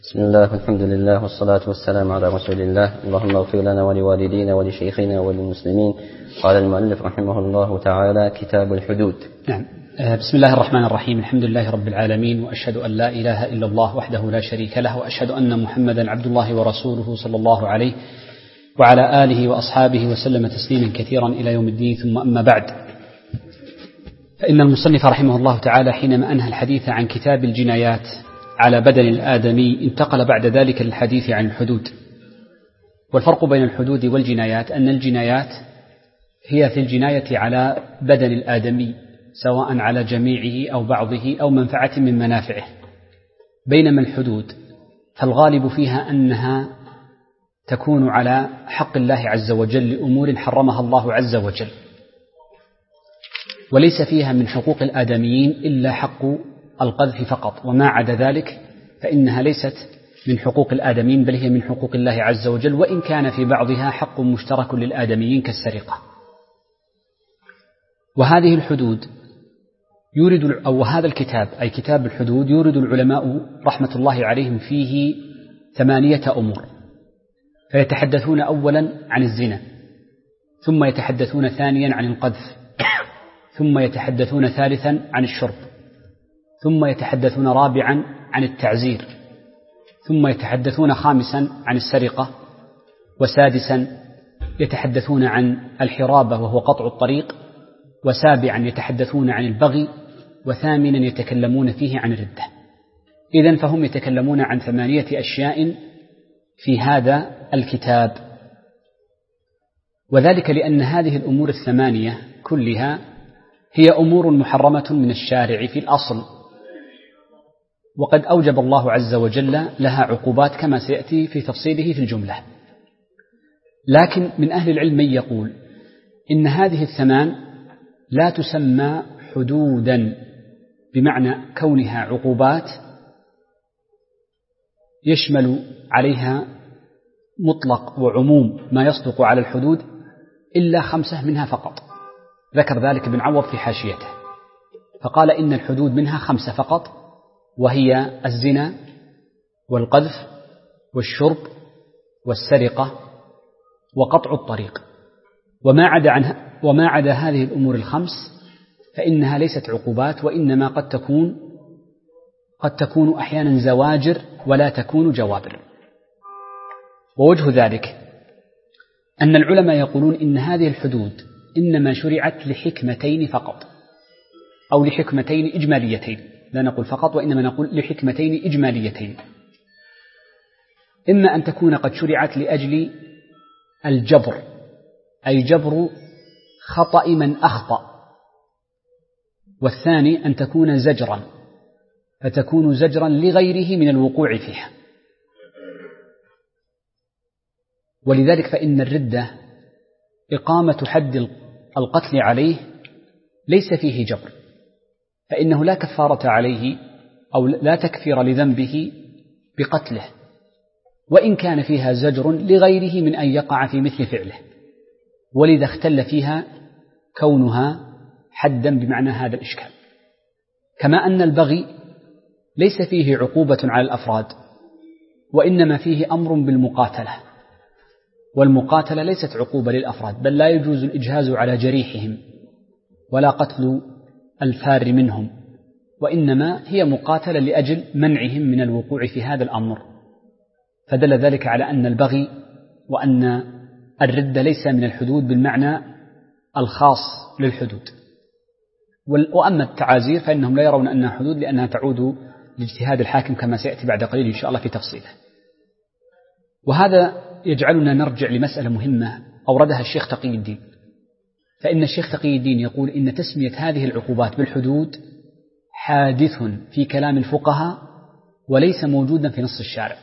بسم الله والحمد لله والصلاة والسلام على رسول الله. اللهم اغفر لنا ولوالدينا ولشيخنا وللمسلمين. قال المؤلف رحمه الله تعالى: كتاب الحدود. نعم. بسم الله الرحمن الرحيم. الحمد لله رب العالمين، وأشهد أن لا إله إلا الله وحده لا شريك له، وأشهد أن محمدا عبد الله ورسوله صلى الله عليه وعلى آله وأصحابه وسلم تسليما كثيرا إلى يوم الدين. ثم أما بعد، فإن المصنف رحمه الله تعالى حينما أنهى الحديث عن كتاب الجنايات على بدن الآدمي انتقل بعد ذلك للحديث عن الحدود. والفرق بين الحدود والجنايات أن الجنايات هي في الجناية على بدن الآدمي، سواء على جميعه أو بعضه أو منفعة من منافعه، بينما الحدود فالغالب فيها أنها تكون على حق الله عز وجل لأمور حرمها الله عز وجل، وليس فيها من حقوق الآدميين إلا حق القذف فقط، وما عدا ذلك فإنها ليست من حقوق الآدميين بل هي من حقوق الله عز وجل، وإن كان في بعضها حق مشترك للآدميين كالسرقة. وهذه الحدود هذا الكتاب أي كتاب الحدود يورد العلماء رحمة الله عليهم فيه 8 أمور، فيتحدثون أولا عن الزنا، ثم يتحدثون ثانيا عن القذف، ثم يتحدثون ثالثا عن الشرب، ثم يتحدثون رابعا عن التعزير، ثم يتحدثون خامسا عن السرقة، وسادسا يتحدثون عن الحرابة وهو قطع الطريق، وسابعا يتحدثون عن البغي، وثامنا يتكلمون فيه عن الردة. إذن فهم يتكلمون عن 8 أشياء في هذا الكتاب، وذلك لأن هذه الأمور 8 كلها هي أمور محرمة من الشارع في الأصل، وقد أوجب الله عز وجل لها عقوبات كما سيأتي في تفصيله في الجملة. لكن من أهل العلم من يقول إن هذه 8 لا تسمى حدودا بمعنى كونها عقوبات يشمل عليها مطلق وعموم ما يصدق على الحدود إلا 5 منها فقط. ذكر ذلك ابن عوض في حاشيته فقال إن الحدود منها 5 فقط، وهي الزنا والقذف والشرب والسرقة وقطع الطريق. وما عدا هذه الأمور ال5 فإنها ليست عقوبات، وإنما قد تكون أحيانا زواجر ولا تكون جوابر. ووجه ذلك أن العلماء يقولون إن هذه الحدود إنما شرعت لحكمتين فقط، أو لحكمتين إجماليتين، لا نقول فقط وإنما نقول لحكمتين إجماليتين. إما أن تكون قد شرعت لأجل الجبر، أي جبر خطأ من أخطأ، والثاني أن تكون زجرا، فتكون زجرا لغيره من الوقوع فيها. ولذلك فإن الردة إقامة حد القتل عليه ليس فيه جبر، فإنه لا كفارة عليه أو لا تكفير لذنبه بقتله، وإن كان فيها زجر لغيره من أن يقع في مثل فعله، ولذا اختل فيها كونها حدا بمعنى هذا الإشكال. كما أن البغي ليس فيه عقوبة على الأفراد، وإنما فيه أمر بالمقاتلة، والمقاتلة ليست عقوبة للأفراد، بل لا يجوز الإجهاز على جريحهم ولا قتل الفار منهم، وإنما هي مقاتلة لأجل منعهم من الوقوع في هذا الأمر. فدل ذلك على أن البغي وأن الردة ليس من الحدود بالمعنى الخاص للحدود. وأما التعازير فإنهم لا يرون أنها حدود، لأنها تعود لاجتهاد الحاكم كما سيأتي بعد قليل إن شاء الله في تفصيله. وهذا يجعلنا نرجع لمسألة مهمة أوردها الشيخ تقي الدين. فإن الشيخ تقي الدين يقول إن تسمية هذه العقوبات بالحدود حادث في كلام الفقهاء وليس موجودا في نص الشارع،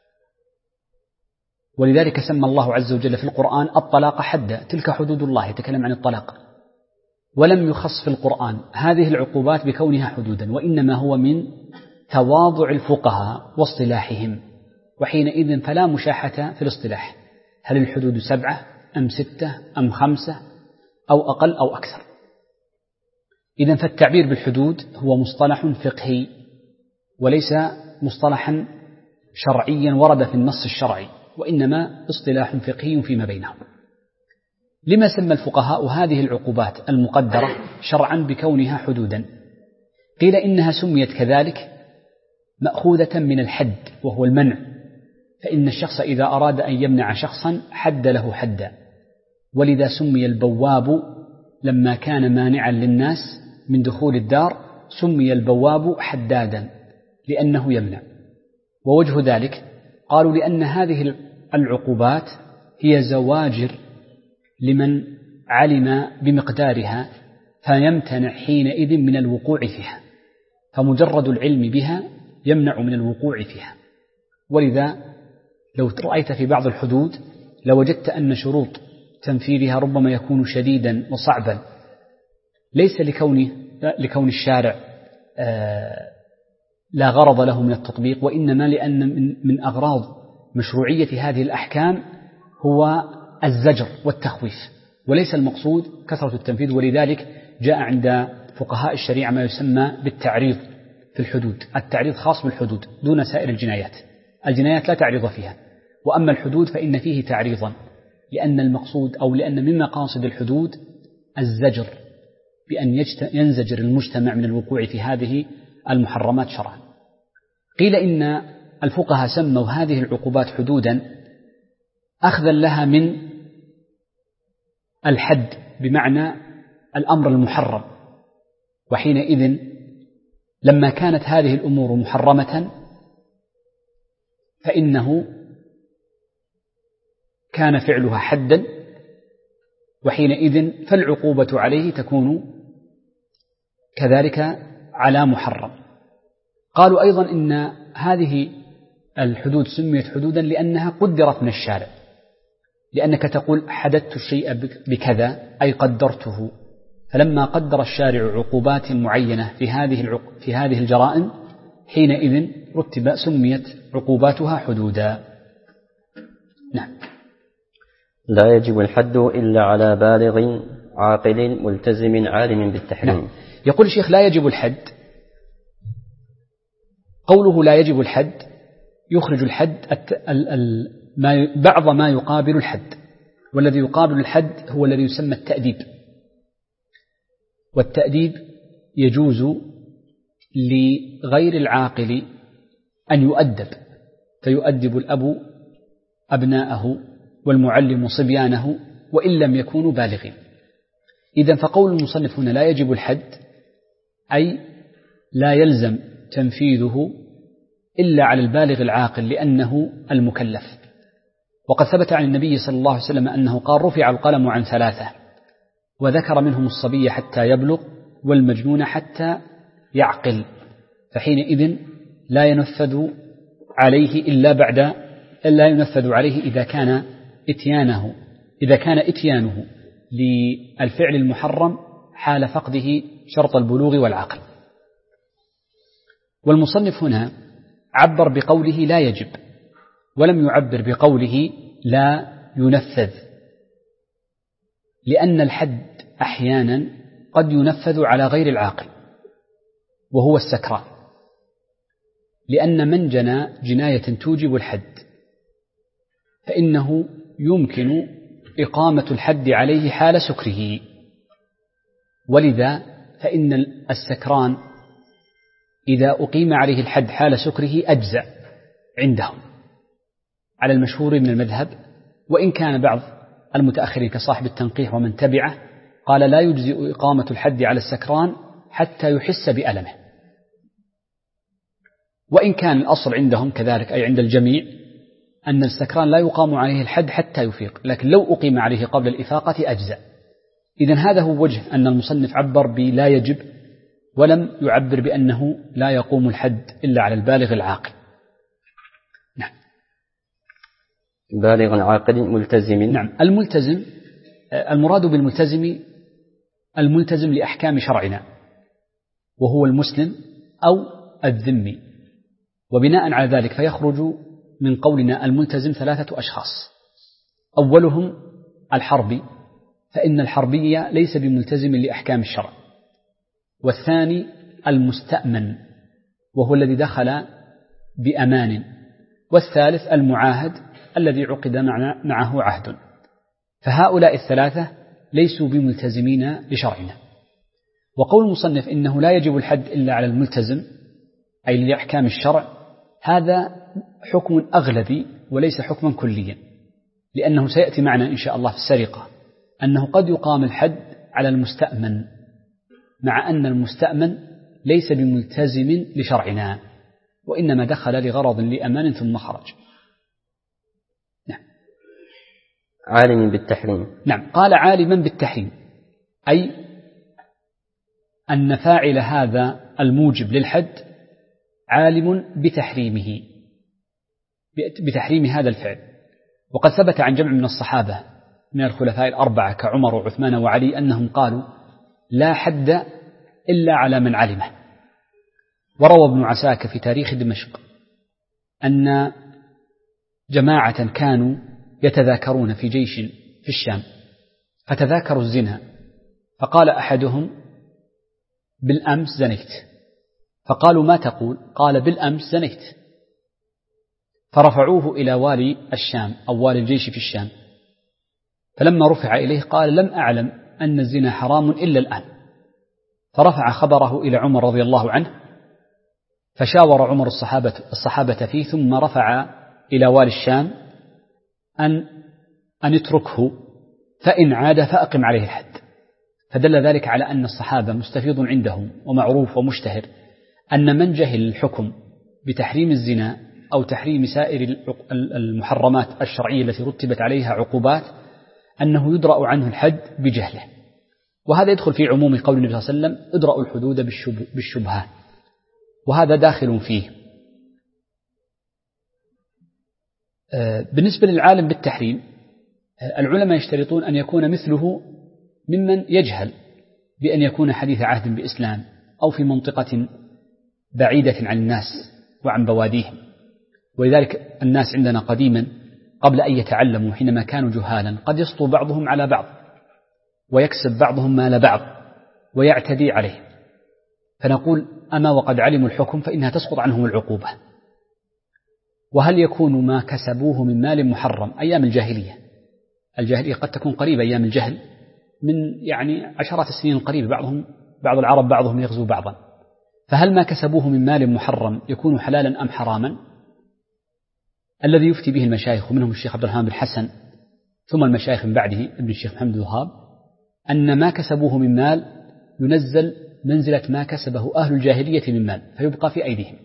ولذلك سمى الله عز وجل في القرآن الطلاق حدا، تلك حدود الله، يتكلم عن الطلاق، ولم يخص في القرآن هذه العقوبات بكونها حدودا، وإنما هو من تواضع الفقهاء واصطلاحهم، وحينئذ فلا مشاحة في الاصطلاح، هل الحدود 7 أم 6 أم 5 أو أقل أو أكثر. إذن فالتعبير بالحدود هو مصطلح فقهي وليس مصطلحا شرعيا ورد في النص الشرعي، وإنما اصطلاح فقهي فيما بينهم. لما سمى الفقهاء هذه العقوبات المقدرة شرعا بكونها حدودا؟ قيل إنها سميت كذلك مأخوذة من الحد، وهو المنع، فإن الشخص إذا أراد أن يمنع شخصا حد له حدا، ولذا سمي البواب لما كان مانعا للناس من دخول الدار سمي البواب حدادا لأنه يمنع. ووجه ذلك قالوا لأن هذه العقوبات هي زواجر لمن علم بمقدارها فيمتنع حينئذ من الوقوع فيها، فمجرد العلم بها يمنع من الوقوع فيها. ولذا لو رأيت في بعض الحدود لوجدت أن شروط تنفيذها ربما يكون شديدا وصعبا، ليس لكون الشارع لا غرض له من التطبيق، وإنما لأن من أغراض مشروعية هذه الأحكام هو الزجر والتخويف، وليس المقصود كثرة التنفيذ. ولذلك جاء عند فقهاء الشريعة ما يسمى بالتعريض في الحدود، التعريض خاص بالحدود دون سائر الجنايات، الجنايات لا تعريض فيها، وأما الحدود فإن فيه تعريضا، لأن المقصود أو لأن من مقاصد الحدود الزجر بأن ينزجر المجتمع من الوقوع في هذه المحرمات شرعا. قيل إن الفقهاء سموا هذه العقوبات حدودا أخذا لها من الحد بمعنى الأمر المحرم، وحينئذ لما كانت هذه الأمور محرمة فإنه كان فعلها حدا، وحينئذ فالعقوبة عليه تكون كذلك على محرم. قالوا أيضا إن هذه الحدود سميت حدودا لأنها قدرت من الشارع، لأنك تقول حددت الشيء بكذا أي قدرته، فلما قدر الشارع عقوبات معينة في هذه الجرائم حينئذ سميت عقوباتها حدودا. نعم. لا يجب الحد إلا على بالغ عاقل ملتزم عالم بالتحريم. نعم. يقول الشيخ لا يجب الحد، قوله لا يجب الحد يخرج الحد بعض ما يقابل الحد، والذي يقابل الحد هو الذي يسمى التأديب، والتأديب يجوز لغير العاقل أن يؤدب، فيؤدب الأب أبناءه والمعلم صبيانه وإن لم يكونوا بالغين. إذن فقول المصنف هنا لا يجب الحد أي لا يلزم تنفيذه إلا على البالغ العاقل لأنه المكلف. وقد ثبت عن النبي صلى الله عليه وسلم أنه قال رفع القلم عن 3، وذكر منهم الصبي حتى يبلغ والمجنون حتى يعقل، فحينئذ لا ينفذ عليه لا ينفذ عليه إذا كان إتيانه للفعل المحرم حال فقده شرط البلوغ والعقل. والمصنف هنا عبر بقوله لا يجب، ولم يعبر بقوله لا ينفذ، لأن الحد أحيانا قد ينفذ على غير العاقل وهو السكران، لأن من جنى جناية توجب الحد فإنه يمكن إقامة الحد عليه حال سكره، ولذا فإن السكران إذا أقيم عليه الحد حال سكره أجزأ عندهم على المشهور من المذهب، وإن كان بعض المتأخرين كصاحب التنقيح ومن تبعه قال لا يجزئ إقامة الحد على السكران حتى يحس بألمه، وإن كان الأصل عندهم كذلك أي عند الجميع أن السكران لا يقام عليه الحد حتى يفيق، لكن لو أقيم عليه قبل الإفاقة أجزأ. إذن هذا هو وجه أن المصنف عبر بلا يجب ولم يعبر بأنه لا يقوم الحد إلا على البالغ العاقل. نعم. بالغ عاقل ملتزم. نعم. الملتزم المراد بالملتزم الملتزم لأحكام شرعنا، وهو المسلم أو الذمي، وبناء على ذلك فيخرج من قولنا الملتزم 3 أشخاص: أولهم الحربي، فإن الحربي ليس بملتزم لأحكام الشرع، والثاني المستأمن وهو الذي دخل بأمان، والثالث المعاهد الذي عقد معه عهد. فهؤلاء الثلاثة ليسوا بملتزمين لشرعنا. وقول المصنف إنه لا يجب الحد إلا على الملتزم أي لأحكام الشرع، هذا حكم أغلبي وليس حكما كليا، لأنه سيأتي معنا إن شاء الله في السرقة أنه قد يقام الحد على المستأمن، مع أن المستأمن ليس بملتزم لشرعنا، وإنما دخل لغرض لأمان ثم خرج. نعم. عالم بالتحريم. نعم، قال عالما بالتحريم، أي أن فاعل هذا الموجب للحد عالم بتحريم هذا الفعل. وقد ثبت عن جمع من الصحابة من الخلفاء الأربعة كعمر وعثمان وعلي أنهم قالوا لا حد إلا على من علمه. وروى ابن عساكر في تاريخ دمشق أن جماعة كانوا يتذاكرون في جيش في الشام، فتذاكروا الزنا، فقال أحدهم بالأمس زنيت، فقالوا ما تقول؟ قال بالأمس زنيت. فرفعوه إلى والي الشام أو والي الجيش في الشام، فلما رفع إليه قال لم أعلم أن الزنا حرام إلا الآن. فرفع خبره إلى عمر رضي الله عنه، فشاور عمر الصحابة فيه، ثم رفع إلى والي الشام أن يتركه، فإن عاد فأقم عليه الحد. فدل ذلك على أن الصحابة مستفيض عندهم ومعروف ومشتهر أن من جهل الحكم بتحريم الزنا أو تحريم سائر المحرمات الشرعية التي رتبت عليها عقوبات أنه يدرأ عنه الحد بجهله. وهذا يدخل في عموم قول النبي صلى الله عليه وسلم ادرأوا الحدود بالشبهات، وهذا داخل فيه. بالنسبة للعالم بالتحريم، العلماء يشترطون أن يكون مثله ممن يجهل بأن يكون حديث عهد بإسلام أو في منطقة بعيدة عن الناس وعن بواديهم. ولذلك الناس عندنا قديما قبل أن يتعلموا حينما كانوا جهالا قد يسطو بعضهم على بعض ويكسب بعضهم مال بعض ويعتدي عليه، فنقول أما وقد علموا الحكم فإنها تسقط عنهم العقوبة. وهل يكون ما كسبوه من مال محرم أيام الجاهلية قد تكون قريبة أيام الجهل من عشرات السنين القريبة، بعض العرب بعضهم يغزو بعضا، فهل ما كسبوه من مال محرم يكون حلالا أم حراما؟ الذي يفتي به المشايخ ومنهم الشيخ عبد الرحمن بن حسن ثم المشايخ من بعده ابن الشيخ محمد الوهاب أن ما كسبوه من مال ينزل منزلة ما كسبه أهل الجاهلية من مال، فيبقى في أيديهم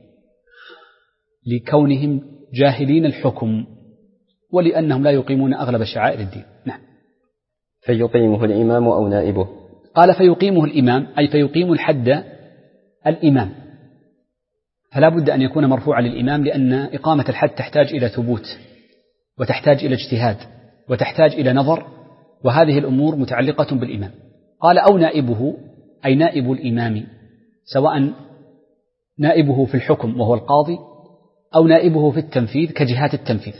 لكونهم جاهلين الحكم ولأنهم لا يقيمون أغلب شعائر الدين. نعم. فيقيمه الإمام أو نائبه. قال فيقيمه الإمام أي فيقيم الحد الإمام، فلا بد أن يكون مرفوعا للإمام، لأن إقامة الحد تحتاج إلى ثبوت وتحتاج إلى اجتهاد وتحتاج إلى نظر، وهذه الأمور متعلقة بالإمام. قال أو نائبه أي نائب الإمام، سواء نائبه في الحكم وهو القاضي أو نائبه في التنفيذ كجهات التنفيذ.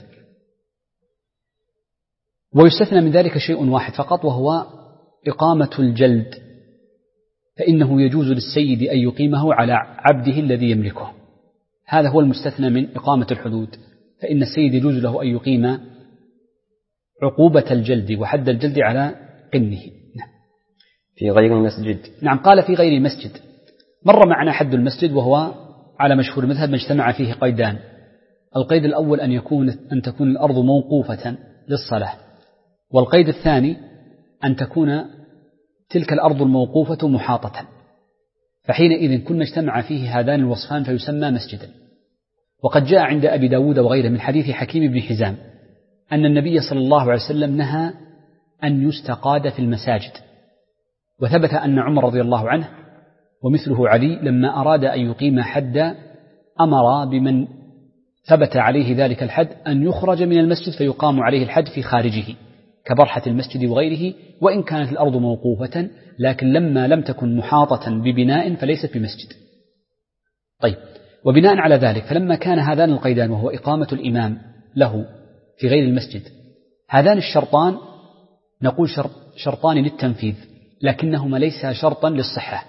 ويستثنى من ذلك شيء واحد فقط وهو إقامة الجلد، فإنه يجوز للسيد أن يقيمه على عبده الذي يملكه، هذا هو المستثنى من إقامة الحدود، فإن السيد يجوز له أن يقيم عقوبة الجلد وحد الجلد على قنه. في غير مسجد. نعم، قال في غير مسجد. مر معنا حد المسجد وهو على مشهور المذهب ما اجتمع فيه قيدان. القيد الأول أن تكون الأرض موقوفة للصلاة، والقيد الثاني أن تكون تلك الأرض الموقوفة محاطة، فحينئذ كل ما اجتمع فيه هذان الوصفان فيسمى مسجدا. وقد جاء عند أبي داود وغيره من حديث حكيم بن حزام أن النبي صلى الله عليه وسلم نهى أن يستقاد في المساجد، وثبت أن عمر رضي الله عنه ومثله علي لما أراد أن يقيم حد أمر بمن ثبت عليه ذلك الحد أن يخرج من المسجد فيقام عليه الحد في خارجه كبرحة المسجد وغيره، وإن كانت الأرض موقوفة، لكن لما لم تكن محاطة ببناء فليست بمسجد. طيب، وبناء على ذلك فلما كان هذان القيدان وهو إقامة الإمام له في غير المسجد، هذان الشرطان نقول شرطان للتنفيذ لكنهما ليس شرطا للصحة،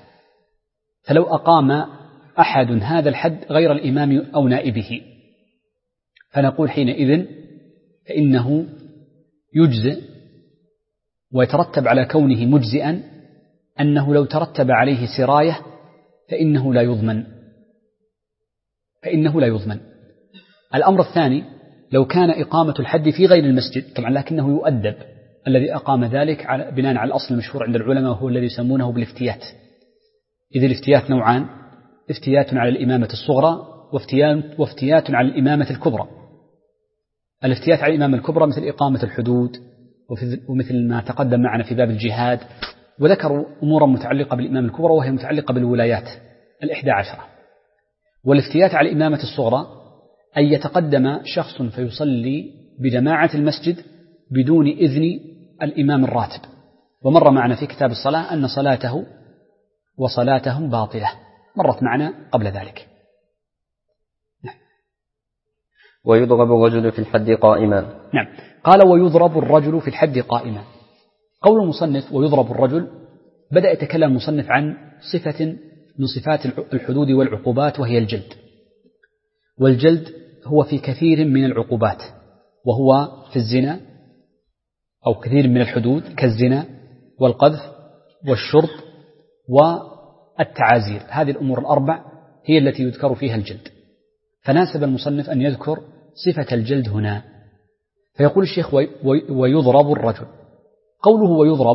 فلو أقام أحد هذا الحد غير الإمام أو نائبه فنقول حينئذ فإنه يجزئ، ويترتب على كونه مجزئا أنه لو ترتب عليه سراية فإنه لا يضمن. الأمر الثاني لو كان إقامة الحد في غير المسجد، طبعا لكنه يؤدب الذي أقام ذلك بناء على الأصل المشهور عند العلماء، وهو الذي يسمونه بالافتيات. إذ الافتيات نوعان: افتيات على الإمامة الصغرى وافتيات على الإمامة الكبرى. الافتيات على الإمامة الكبرى مثل إقامة الحدود ومثل ما تقدم معنا في باب الجهاد، وذكروا أمورا متعلقة بالإمامة الكبرى وهي متعلقة بالولايات 11. والافتيات على الإمامة الصغرى أن يتقدم شخص فيصلي بجماعة المسجد بدون إذن الإمام الراتب، ومر معنا في كتاب الصلاة أن صلاته وصلاتهم باطلة، مرت معنا قبل ذلك. ويضرب الرجل في الحد قائما. نعم، قال ويضرب الرجل في الحد قائما. قول المصنف ويضرب الرجل، بدأ يتكلم المصنف عن صفة من صفات الحدود والعقوبات، وهي الجلد. والجلد هو في كثير من العقوبات، وهو في الزنا أو كثير من الحدود كالزنا والقذف والشرب والتعازير. هذه الأمور الأربع هي التي يذكر فيها الجلد، فناسب المصنف أن يذكر صفة الجلد هنا. فيقول الشيخ ويضرب الرجل. قوله ويضرب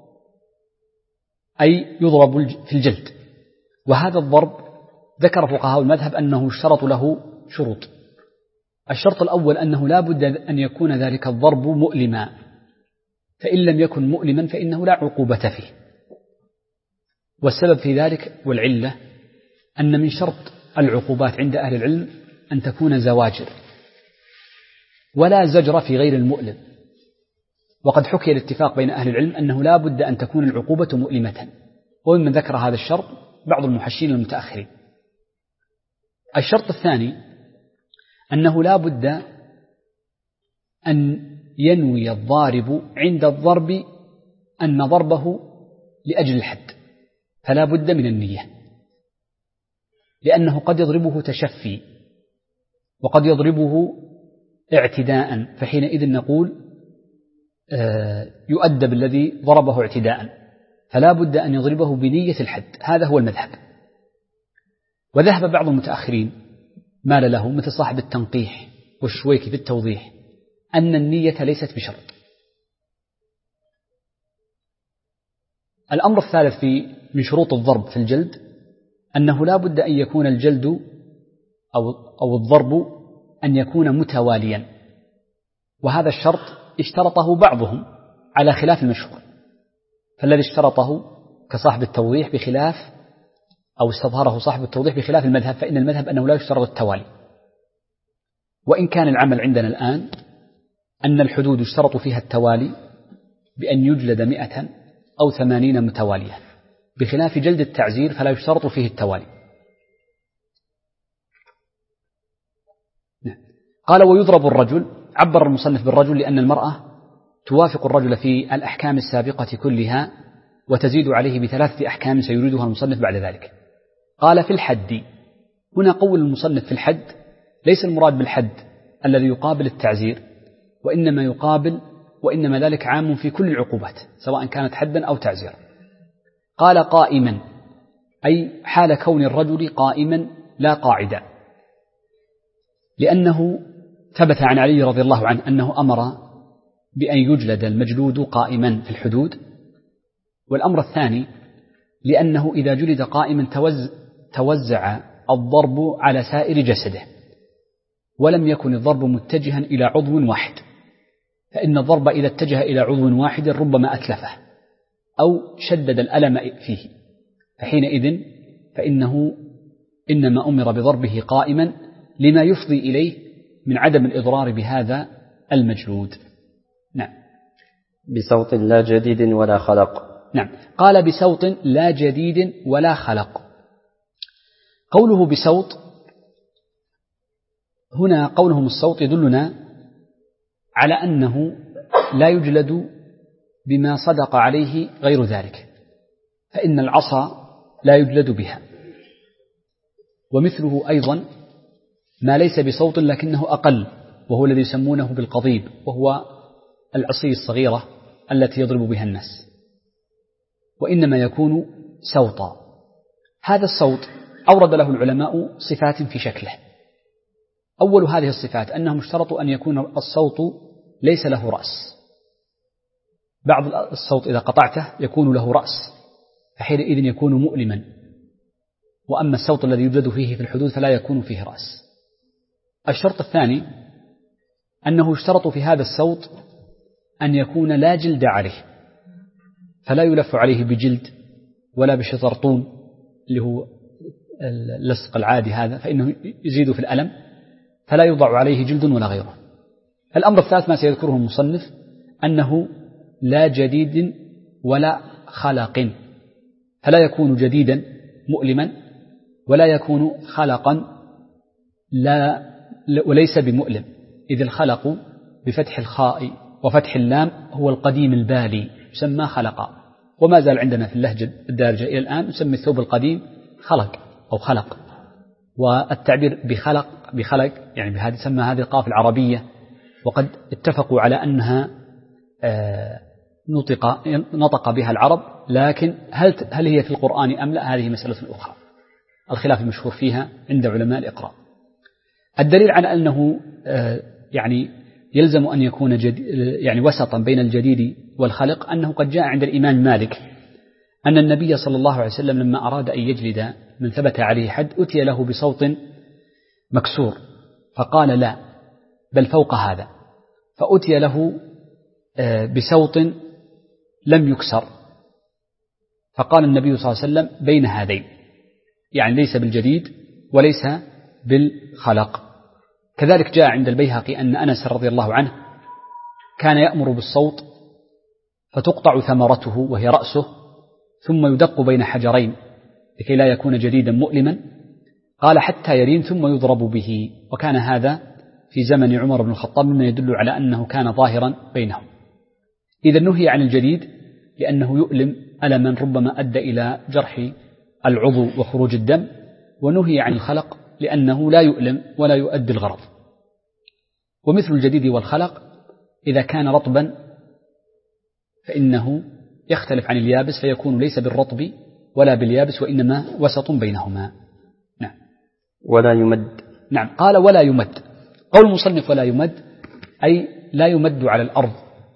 أي يضرب في الجلد، وهذا الضرب ذكر فقهاء المذهب أنه اشترط له شروط. الشرط الأول أنه لا بد أن يكون ذلك الضرب مؤلما، فإن لم يكن مؤلما فإنه لا عقوبة فيه. والسبب في ذلك والعلة أن من شرط العقوبات عند أهل العلم أن تكون زواجر، ولا زجر في غير المؤلم. وقد حكي الاتفاق بين أهل العلم أنه لا بد أن تكون العقوبة مؤلمة، ومن ذكر هذا الشرط بعض المحشين المتأخرين. الشرط الثاني أنه لا بد أن ينوي الضارب عند الضرب أن ضربه لأجل الحد، فلا بد من النية، لأنه قد يضربه تشفي وقد يضربه اعتداء، فحينئذ نقول يؤدب الذي ضربه اعتداء، فلا بد أن يضربه بنية الحد. هذا هو المذهب. وذهب بعض المتأخرين مال له مثل صاحب التنقيح والشويكي في التوضيح أن النية ليست بشرط. الأمر الثالث من شروط الضرب في الجلد أنه لا بد أن يكون الجلد أو الضرب أن يكون متواليا، وهذا الشرط اشترطه بعضهم على خلاف المشهور، فالذي اشترطه كصاحب التوضيح بخلاف، أو استظهره صاحب التوضيح بخلاف المذهب، فإن المذهب أنه لا يشترط التوالي. وإن كان العمل عندنا الآن أن الحدود يشترط فيها التوالي بأن يجلد 100 أو 80 متوالية، بخلاف جلد التعزير فلا يشترط فيه التوالي. قال ويضرب الرجل، عبر المصنف بالرجل لأن المرأة توافق الرجل في الأحكام السابقة كلها وتزيد عليه ب3 أحكام سيريدها المصنف بعد ذلك. قال في الحد، هنا قول المصنف في الحد ليس المراد بالحد الذي يقابل التعزير، وإنما ذلك عام في كل العقوبات سواء كانت حدا أو تعزيرا. قال قائما أي حال كون الرجل قائما لا قاعدا، لأنه ثبت عن علي رضي الله عنه أنه أمر بأن يجلد المجلود قائما في الحدود. والأمر الثاني لأنه إذا جلد قائما توزع الضرب على سائر جسده، ولم يكن الضرب متجها إلى عضو واحد، فإن الضرب إذا اتجه إلى عضو واحد ربما أتلفه أو شدد الألم فيه، فحينئذ فإنه إنما أمر بضربه قائما لما يفضي إليه من عدم الإضرار بهذا المجلود. نعم. بصوت لا جديد ولا خلق. نعم، قال بصوت لا جديد ولا خلق. قوله بصوت هنا، قولهم الصوت يدلنا على أنه لا يجلد بما صدق عليه غير ذلك، فإن العصا لا يجلد بها. ومثله أيضا ما ليس بصوت لكنه أقل وهو الذي يسمونه بالقضيب، وهو العصي الصغيرة التي يضرب بها الناس، وإنما يكون سوطا. هذا الصوت أورد له العلماء صفات في شكله. أول هذه الصفات أنهم اشترطوا أن يكون الصوت ليس له رأس. بعض الصوت إذا قطعته يكون له رأس، فحينئذ يكون مؤلما، وأما الصوت الذي يوجد فيه في الحدود فلا يكون فيه رأس. الشرط الثاني أنه اشترطوا في هذا الصوت أن يكون لا جلد عليه، فلا يلف عليه بجلد ولا بشطرطون اللي هو اللصق العادي هذا، فإنه يزيد في الألم، فلا يوضع عليه جلد ولا غيره. الأمر الثالث ما سيذكره المصنف أنه لا جديد ولا خلق، فلا يكون جديدا مؤلما ولا يكون خلقا وليس بمؤلم، إذ الخلق بفتح الخاء وفتح اللام هو القديم البالي يسمى خلقا، وما زال عندنا في اللهجة الدارجة إلى الآن يسمى الثوب القديم خلق أو خلق. والتعبير بخلق يعني بهذه سمى هذه القاف العربية، وقد اتفقوا على أنها نطق بها العرب، لكن هل هي في القرآن أم لا، هذه مسألة أخرى الخلاف المشهور فيها عند علماء الإقراء. الدليل على أنه يعني يلزم أن يكون يعني وسطا بين الجديد والخلق أنه قد جاء عند الإمام مالك أن النبي صلى الله عليه وسلم لما أراد أن يجلد من ثبت عليه حد أتي له بصوت مكسور فقال لا بل فوق هذا، فأتي له بصوت لم يكسر فقال النبي صلى الله عليه وسلم بين هذين، يعني ليس بالجديد وليس بالخلق. كذلك جاء عند البيهقي أن أنس رضي الله عنه كان يأمر بالصوت فتقطع ثمرته وهي رأسه ثم يدق بين حجرين لكي لا يكون جديدا مؤلما، قال حتى يرين ثم يضرب به، وكان هذا في زمن عمر بن الخطاب مما يدل على أنه كان ظاهرا بينهم. إذا نهي عن الجديد لأنه يؤلم ألما ربما أدى إلى جرح العضو وخروج الدم، ونهي عن الخلق لأنه لا يؤلم ولا يؤدي الغرض. ومثل الجديد والخلق إذا كان رطبا فإنه يختلف عن اليابس فيكون ليس بالرطب ولا باليابس وإنما وسط بينهما. نعم. ولا يمد. نعم، قال ولا يمد. قول المصنف ولا يمد أي لا يمد على الأرض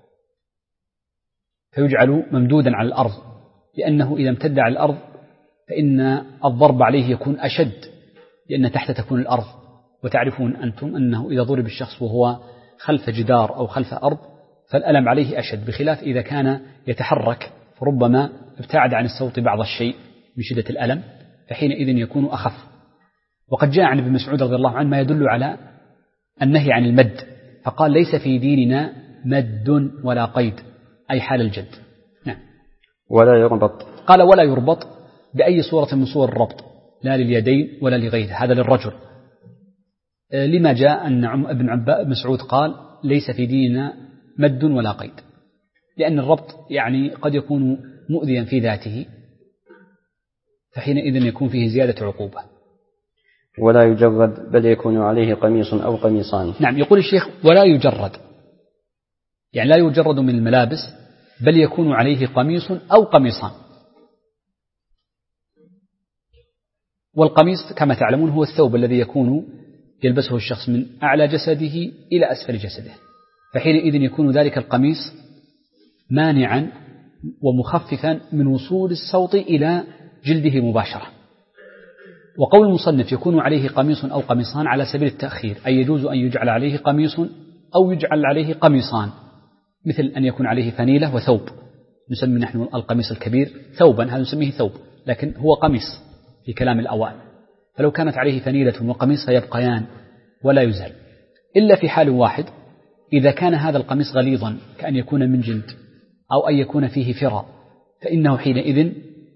فيجعل ممدودا على الأرض، لأنه إذا امتد على الأرض فإن الضرب عليه يكون أشد، لأن تحت تكون الأرض، وتعرفون أنتم أنه إذا ضرب الشخص وهو خلف جدار أو خلف أرض فالألم عليه أشد، بخلاف إذا كان يتحرك فربما ابتعد عن الصوت بعض الشيء من شدة الألم فحينئذ يكون أخف. وقد جاء عن ابن مسعود رضي الله عنه ما يدل على النهي عن المد، فقال ليس في ديننا مد ولا قيد، أي حال الجد. نعم. ولا يربط. قال ولا يربط بأي صورة من صور الربط، لا لليدين ولا لغيره، هذا للرجل. لما جاء أن ابن مسعود قال ليس في ديننا مد ولا قيد، لأن الربط يعني قد يكون مؤذيا في ذاته فحينئذ يكون فيه زيادة عقوبة. ولا يجرد بل يكون عليه قميص أو قميصان. نعم، يقول الشيخ ولا يجرد، يعني لا يجرد من الملابس بل يكون عليه قميص أو قميصان. والقميص كما تعلمون هو الثوب الذي يكون يلبسه الشخص من أعلى جسده إلى أسفل جسده، فحينئذ يكون ذلك القميص مانعا ومخففا من وصول الصوت إلى جلده مباشرة. وقول المصنف يكون عليه قميص أو قميصان على سبيل التأخير، أي يجوز أن يجعل عليه قميص أو يجعل عليه قميصان، مثل أن يكون عليه فنيلة وثوب، نسمي نحن القميص الكبير ثوبا، هذا نسميه ثوب لكن هو قميص في كلام الأوائل، فلو كانت عليه فنيلة وقميص فيبقيان ولا يزال، إلا في حال واحد، إذا كان هذا القميص غليظا كأن يكون من جلد أو أن يكون فيه فرى فإنه حينئذ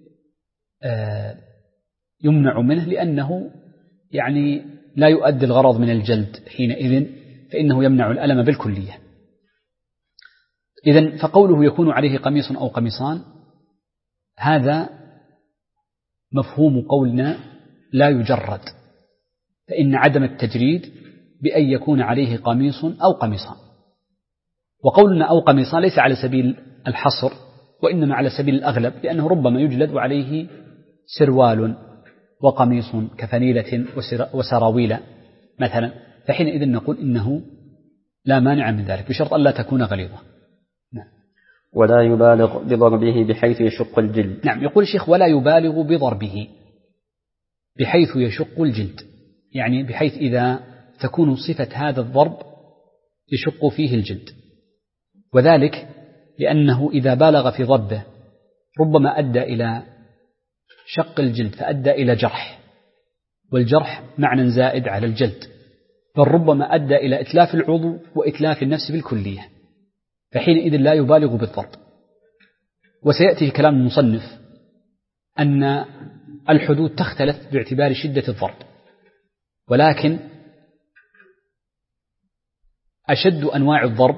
يمنع منه، لأنه يعني لا يؤدي الغرض من الجلد، حينئذ فإنه يمنع الألم بالكلية. إذن فقوله يكون عليه قميص أو قميصان هذا مفهوم قولنا لا يجرد، فإن عدم التجريد بأن يكون عليه قميص أو قميصان. وقولنا أو قميصان ليس على سبيل الحصر، وإنما على سبيل الأغلب، لأنه ربما يجلد وعليه سروال وقميص كفنيلة وسراويل مثلا، فحينئذ نقول إنه لا مانع من ذلك بشرط أن لا تكون غليظة. نعم. ولا يبالغ بضربه بحيث يشق الجلد. نعم، يقول الشيخ ولا يبالغ بضربه بحيث يشق الجلد، يعني بحيث إذا تكون صفة هذا الضرب يشق فيه الجلد، وذلك لأنه إذا بالغ في ضربه ربما أدى إلى شق الجلد فأدى إلى جرح، والجرح معنى زائد على الجلد، بل ربما أدى إلى إتلاف العضو وإتلاف النفس بالكلية، فحينئذ لا يبالغ بالضرب. وسيأتي كلام المصنف أن الحدود تختلف باعتبار شدة الضرب، ولكن أشد أنواع الضرب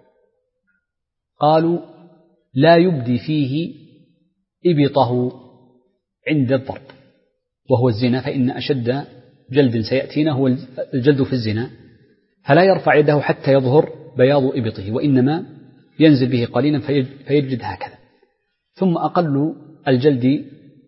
قالوا لا يبدي فيه إبطه عند الضرب، وهو الزنا، فإن أشد جلد سيأتينا هو الجلد في الزنا، فلا يرفع يده حتى يظهر بياض إبطه، وإنما ينزل به قليلا فيجلد هكذا. ثم أقل الجلد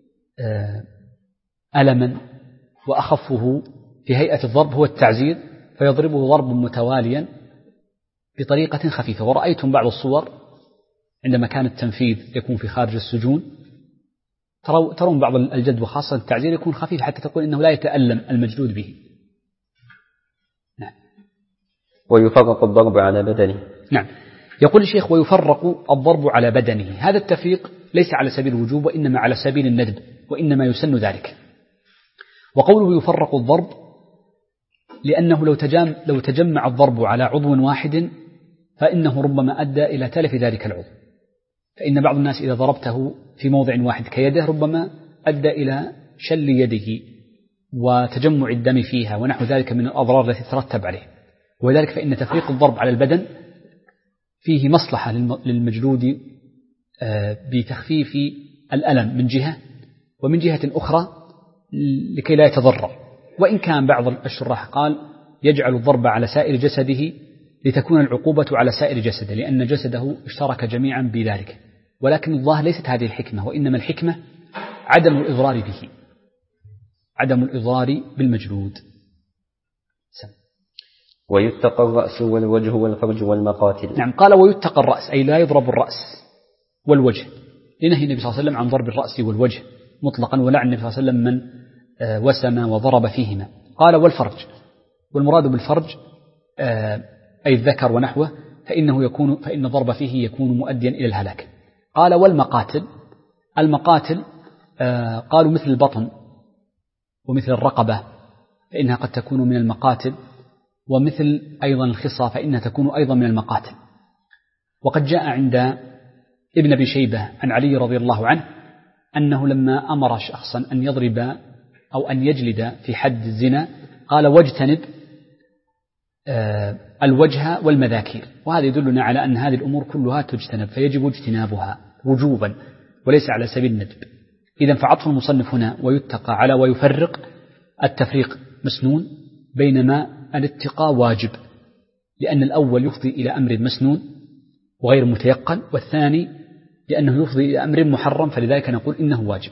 ألما وأخفه في هيئة الضرب هو التعزير، فيضربه ضربا متواليا بطريقة خفيفة. ورأيتم بعض الصور عندما كان التنفيذ يكون في خارج السجون، ترون بعض الجلد وخاصة التعزير يكون خفيف حتى تقول إنه لا يتألم المجلود به. نعم. ويفرق الضرب على بدنه. نعم، يقول الشيخ ويفرق الضرب على بدنه. هذا التفريق ليس على سبيل الوجوب وإنما على سبيل الندب، وإنما يسن ذلك. وقوله يفرق الضرب لأنه لو تجمع الضرب على عضو واحد فإنه ربما أدى إلى تلف ذلك العضو، فإن بعض الناس إذا ضربته في موضع واحد كيده ربما أدى إلى شل يده وتجمع الدم فيها ونحو ذلك من الأضرار التي تترتب عليه. ولذلك فإن تفريق الضرب على البدن فيه مصلحة للمجلود بتخفيف الألم من جهة، ومن جهة أخرى لكي لا يتضرر. وإن كان بعض الشراح قال يجعل الضرب على سائر جسده لتكون العقوبة على سائر جسده، لأن جسده اشترك جميعا بذلك، ولكن الظاهر ليست هذه الحكمة، وإنما الحكمة عدم الإضرار به، عدم الإضرار بالمجلود. ويتقى الرأس والوجه والفرج والمقاتل. نعم، قال ويتقى الرأس أي لا يضرب الرأس والوجه، لنهي النبي صلى الله عليه وسلم عن ضرب الرأس والوجه مطلقا، ولعن النبي صلى الله عليه وسلم من وسم وضرب فيهما. قال والفرج، والمراد بالفرج أي الذكر ونحوه، فإن الضرب فيه يكون مؤديا إلى الهلاك. قال والمقاتل، المقاتل قالوا مثل البطن ومثل الرقبة فإنها قد تكون من المقاتل، ومثل أيضا الخصى فإنها تكون أيضا من المقاتل. وقد جاء عند ابن أبي شيبة عن علي رضي الله عنه أنه لما أمر شخصا أن يضرب أو أن يجلد في حد الزنا قال واجتنب الوجه والمذاكير، وهذا يدلنا على أن هذه الأمور كلها تجتنب، فيجب اجتنابها وجوبا وليس على سبيل الندب. إذن فعطف المصنف هنا ويتقى على ويفرق، التفريق مسنون، بينما الاتقاء واجب، لأن الأول يفضي إلى أمر مسنون وغير متيقن، والثاني لأنه يفضي إلى أمر محرم، فلذلك نقول إنه واجب.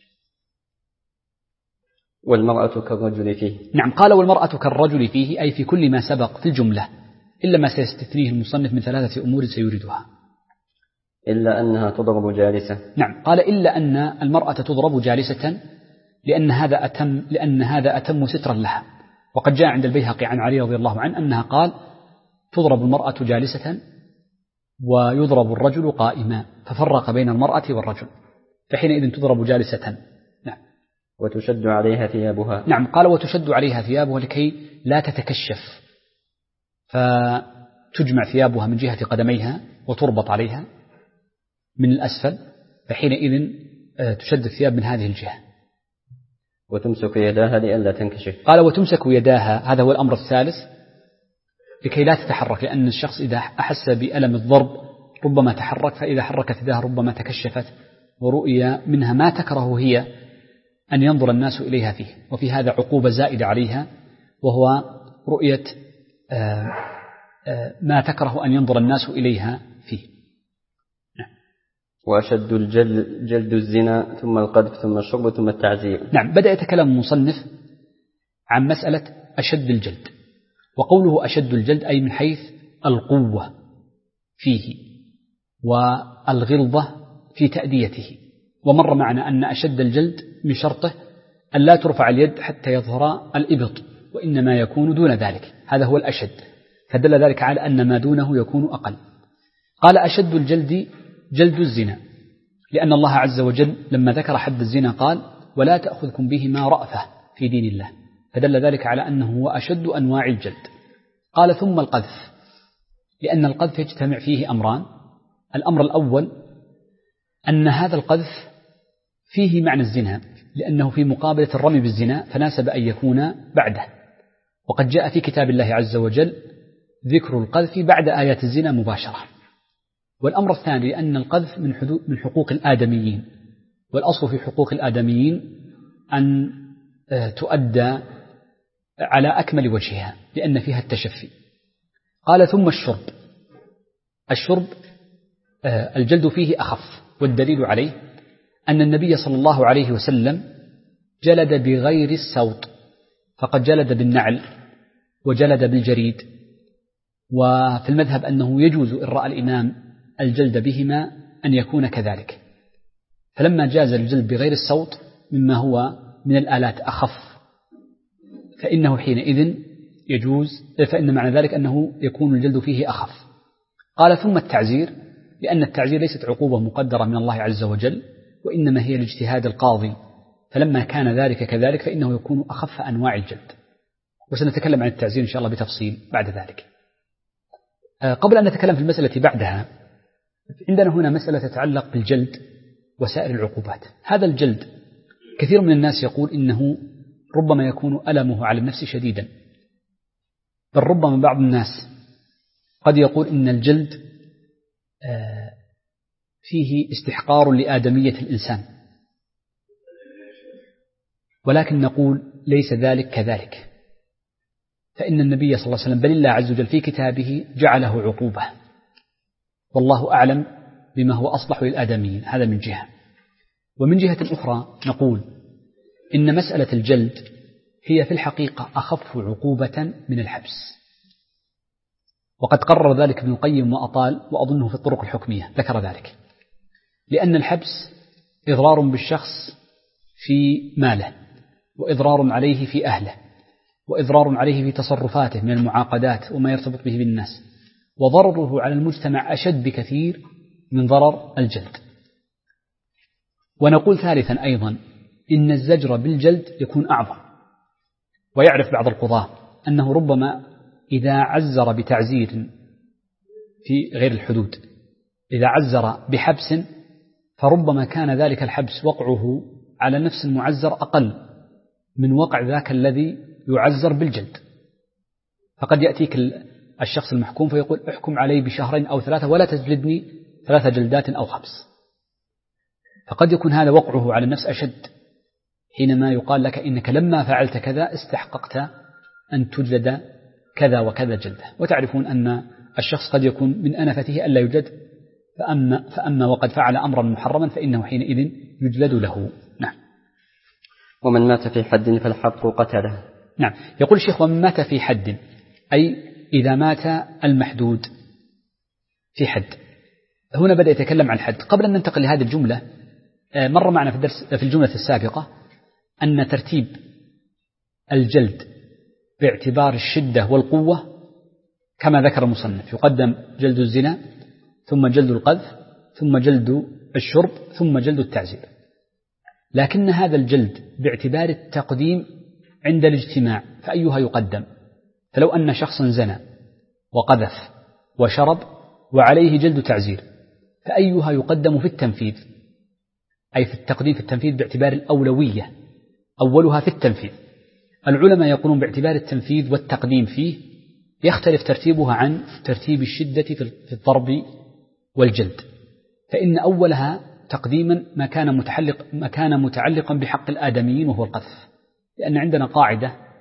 والمرأة كالرجل فيه. نعم، قال والمرأة كالرجل فيه أي في كل ما سبق في الجملة، إلا ما سيستثنيه المصنف من 3 أمور سيوردها. إلا أنها تضرب جالسة. نعم، قال إلا أن المرأة تضرب جالسة لأن هذا أتم سترا لها. وقد جاء عند البيهقي عن علي رضي الله عنه أنها قال تضرب المرأة جالسة ويضرب الرجل قائما، ففرق بين المرأة والرجل، فحينئذ تضرب جالسة. نعم. وتشد عليها ثيابها. نعم، قال وتشد عليها ثيابها لكي لا تتكشف، فتجمع ثيابها من جهة قدميها وتربط عليها من الأسفل، فحينئذ تشد الثياب من هذه الجهة. وتمسك يداها لئلا تنكشف. قال وتمسك يداها، هذا هو الأمر الثالث، لكي لا تتحرك، لأن الشخص إذا أحس بألم الضرب ربما تحرك، فإذا حركت يداها ربما تكشفت، ورؤيا منها ما تكره هي أن ينظر الناس إليها فيه. وفي هذا عقوبة زائدة عليها، وهو رؤية ما تكره أن ينظر الناس إليها فيه. وأشد جلد الزنا ثم القذف ثم الشرب ثم التعزير. نعم، بدأ يتكلم المصنف عن مسألة أشد الجلد، وقوله أشد الجلد أي من حيث القوة فيه والغلظة في تأديته. ومر معنا أن أشد الجلد من شرطه أن لا ترفع اليد حتى يظهر الإبط، وإنما يكون دون ذلك، هذا هو الأشد، فدل ذلك على أن ما دونه يكون أقل. قال أشد الجلد جلد الزنا، لأن الله عز وجل لما ذكر حد الزنا قال ولا تأخذكم بهما رأفة في دين الله، فدل ذلك على أنه هو أشد أنواع الجلد. قال ثم القذف، لأن القذف يجتمع فيه أمران. الأمر الأول أن هذا القذف فيه معنى الزنا، لأنه في مقابلة الرمي بالزنا فناسب أن يكون بعده، وقد جاء في كتاب الله عز وجل ذكر القذف بعد آيات الزنا مباشرة. والأمر الثاني لأن القذف من حقوق الآدميين، والأصل في حقوق الآدميين أن تؤدى على أكمل وجهها لأن فيها التشفي. قال ثم الشرب الجلد فيه أخف، والدليل عليه أن النبي صلى الله عليه وسلم جلد بغير السوط، فقد جلد بالنعل وجلد بالجريد، وفي المذهب أنه يجوز إن رأى الإمام الجلد بهما أن يكون كذلك. فلما جاز الجلد بغير السوط مما هو من الآلات أخف فإنه حينئذ يجوز، فإن معنى ذلك أنه يكون الجلد فيه أخف. قال ثم التعزير، لأن التعزير ليست عقوبة مقدرة من الله عز وجل، وإنما هي لاجتهاد القاضي، فلما كان ذلك كذلك فإنه يكون أخف أنواع الجلد، وسنتكلم عن التعزير إن شاء الله بتفصيل بعد ذلك. قبل أن نتكلم في المسألة بعدها، عندنا هنا مسألة تتعلق بالجلد وسائر العقوبات. هذا الجلد كثير من الناس يقول إنه ربما يكون ألمه على النفس شديدا، بل ربما بعض الناس قد يقول إن الجلد فيه استحقار لآدمية الإنسان، ولكن نقول ليس ذلك كذلك، فإن النبي صلى الله عليه وسلم بل الله عز وجل في كتابه جعله عقوبة، والله أعلم بما هو أصلح للآدميين. هذا من جهة. ومن جهة أخرى نقول إن مسألة الجلد هي في الحقيقة أخف عقوبة من الحبس، وقد قرر ذلك ابن القيم وأطال، وأظنه في الطرق الحكمية ذكر ذلك، لأن الحبس إضرار بالشخص في ماله، وإضرار عليه في أهله، وإضرار عليه في تصرفاته من المعاقدات وما يرتبط به بالناس، وضرره على المجتمع أشد بكثير من ضرر الجلد. ونقول ثالثا أيضا إن الزجر بالجلد يكون أعظم، ويعرف بعض القضاة أنه ربما إذا عزر بتعزير في غير الحدود، إذا عزر بحبس فربما كان ذلك الحبس وقعه على نفس المعزر أقل من وقع ذاك الذي يعزر بالجلد. فقد يأتيك الشخص المحكوم فيقول احكم علي بشهرين أو 3 ولا تجلدني 3 جلدات أو 5، فقد يكون هذا وقعه على النفس أشد، حينما يقال لك إنك لما فعلت كذا استحققت أن تجلد كذا وكذا جلدة. وتعرفون أن الشخص قد يكون من أنفته ألا يجلد، فأما وقد فعل أمرا محرما فإنه حينئذ يجلد له. نعم. ومن مات في حد فالحق قتله. نعم. يقول الشيخ ومن مات في حد، أي إذا مات المحدود في حد. هنا بدأ يتكلم عن الحد. قبل أن ننتقل لهذه الجملة، مر معنا في الدرس في الجملة السابقة أن ترتيب الجلد باعتبار الشدة والقوة كما ذكر المصنف، يقدم جلد الزنا ثم جلد القذف ثم جلد الشرب ثم جلد التعزير. لكن هذا الجلد باعتبار التقديم عند الاجتماع فأيها يقدم؟ فلو أن شخصا زنى وقذف وشرب وعليه جلد تعزير فأيها يقدم في التنفيذ؟ أي في التقديم في التنفيذ باعتبار الأولوية، أولها في التنفيذ. العلماء يقولون باعتبار التنفيذ والتقديم فيه يختلف ترتيبها عن ترتيب الشدة في الضرب والجلد، فإن أولها تقديما ما كان متعلقا بحق الآدميين وهو القذف، لأن عندنا قاعدة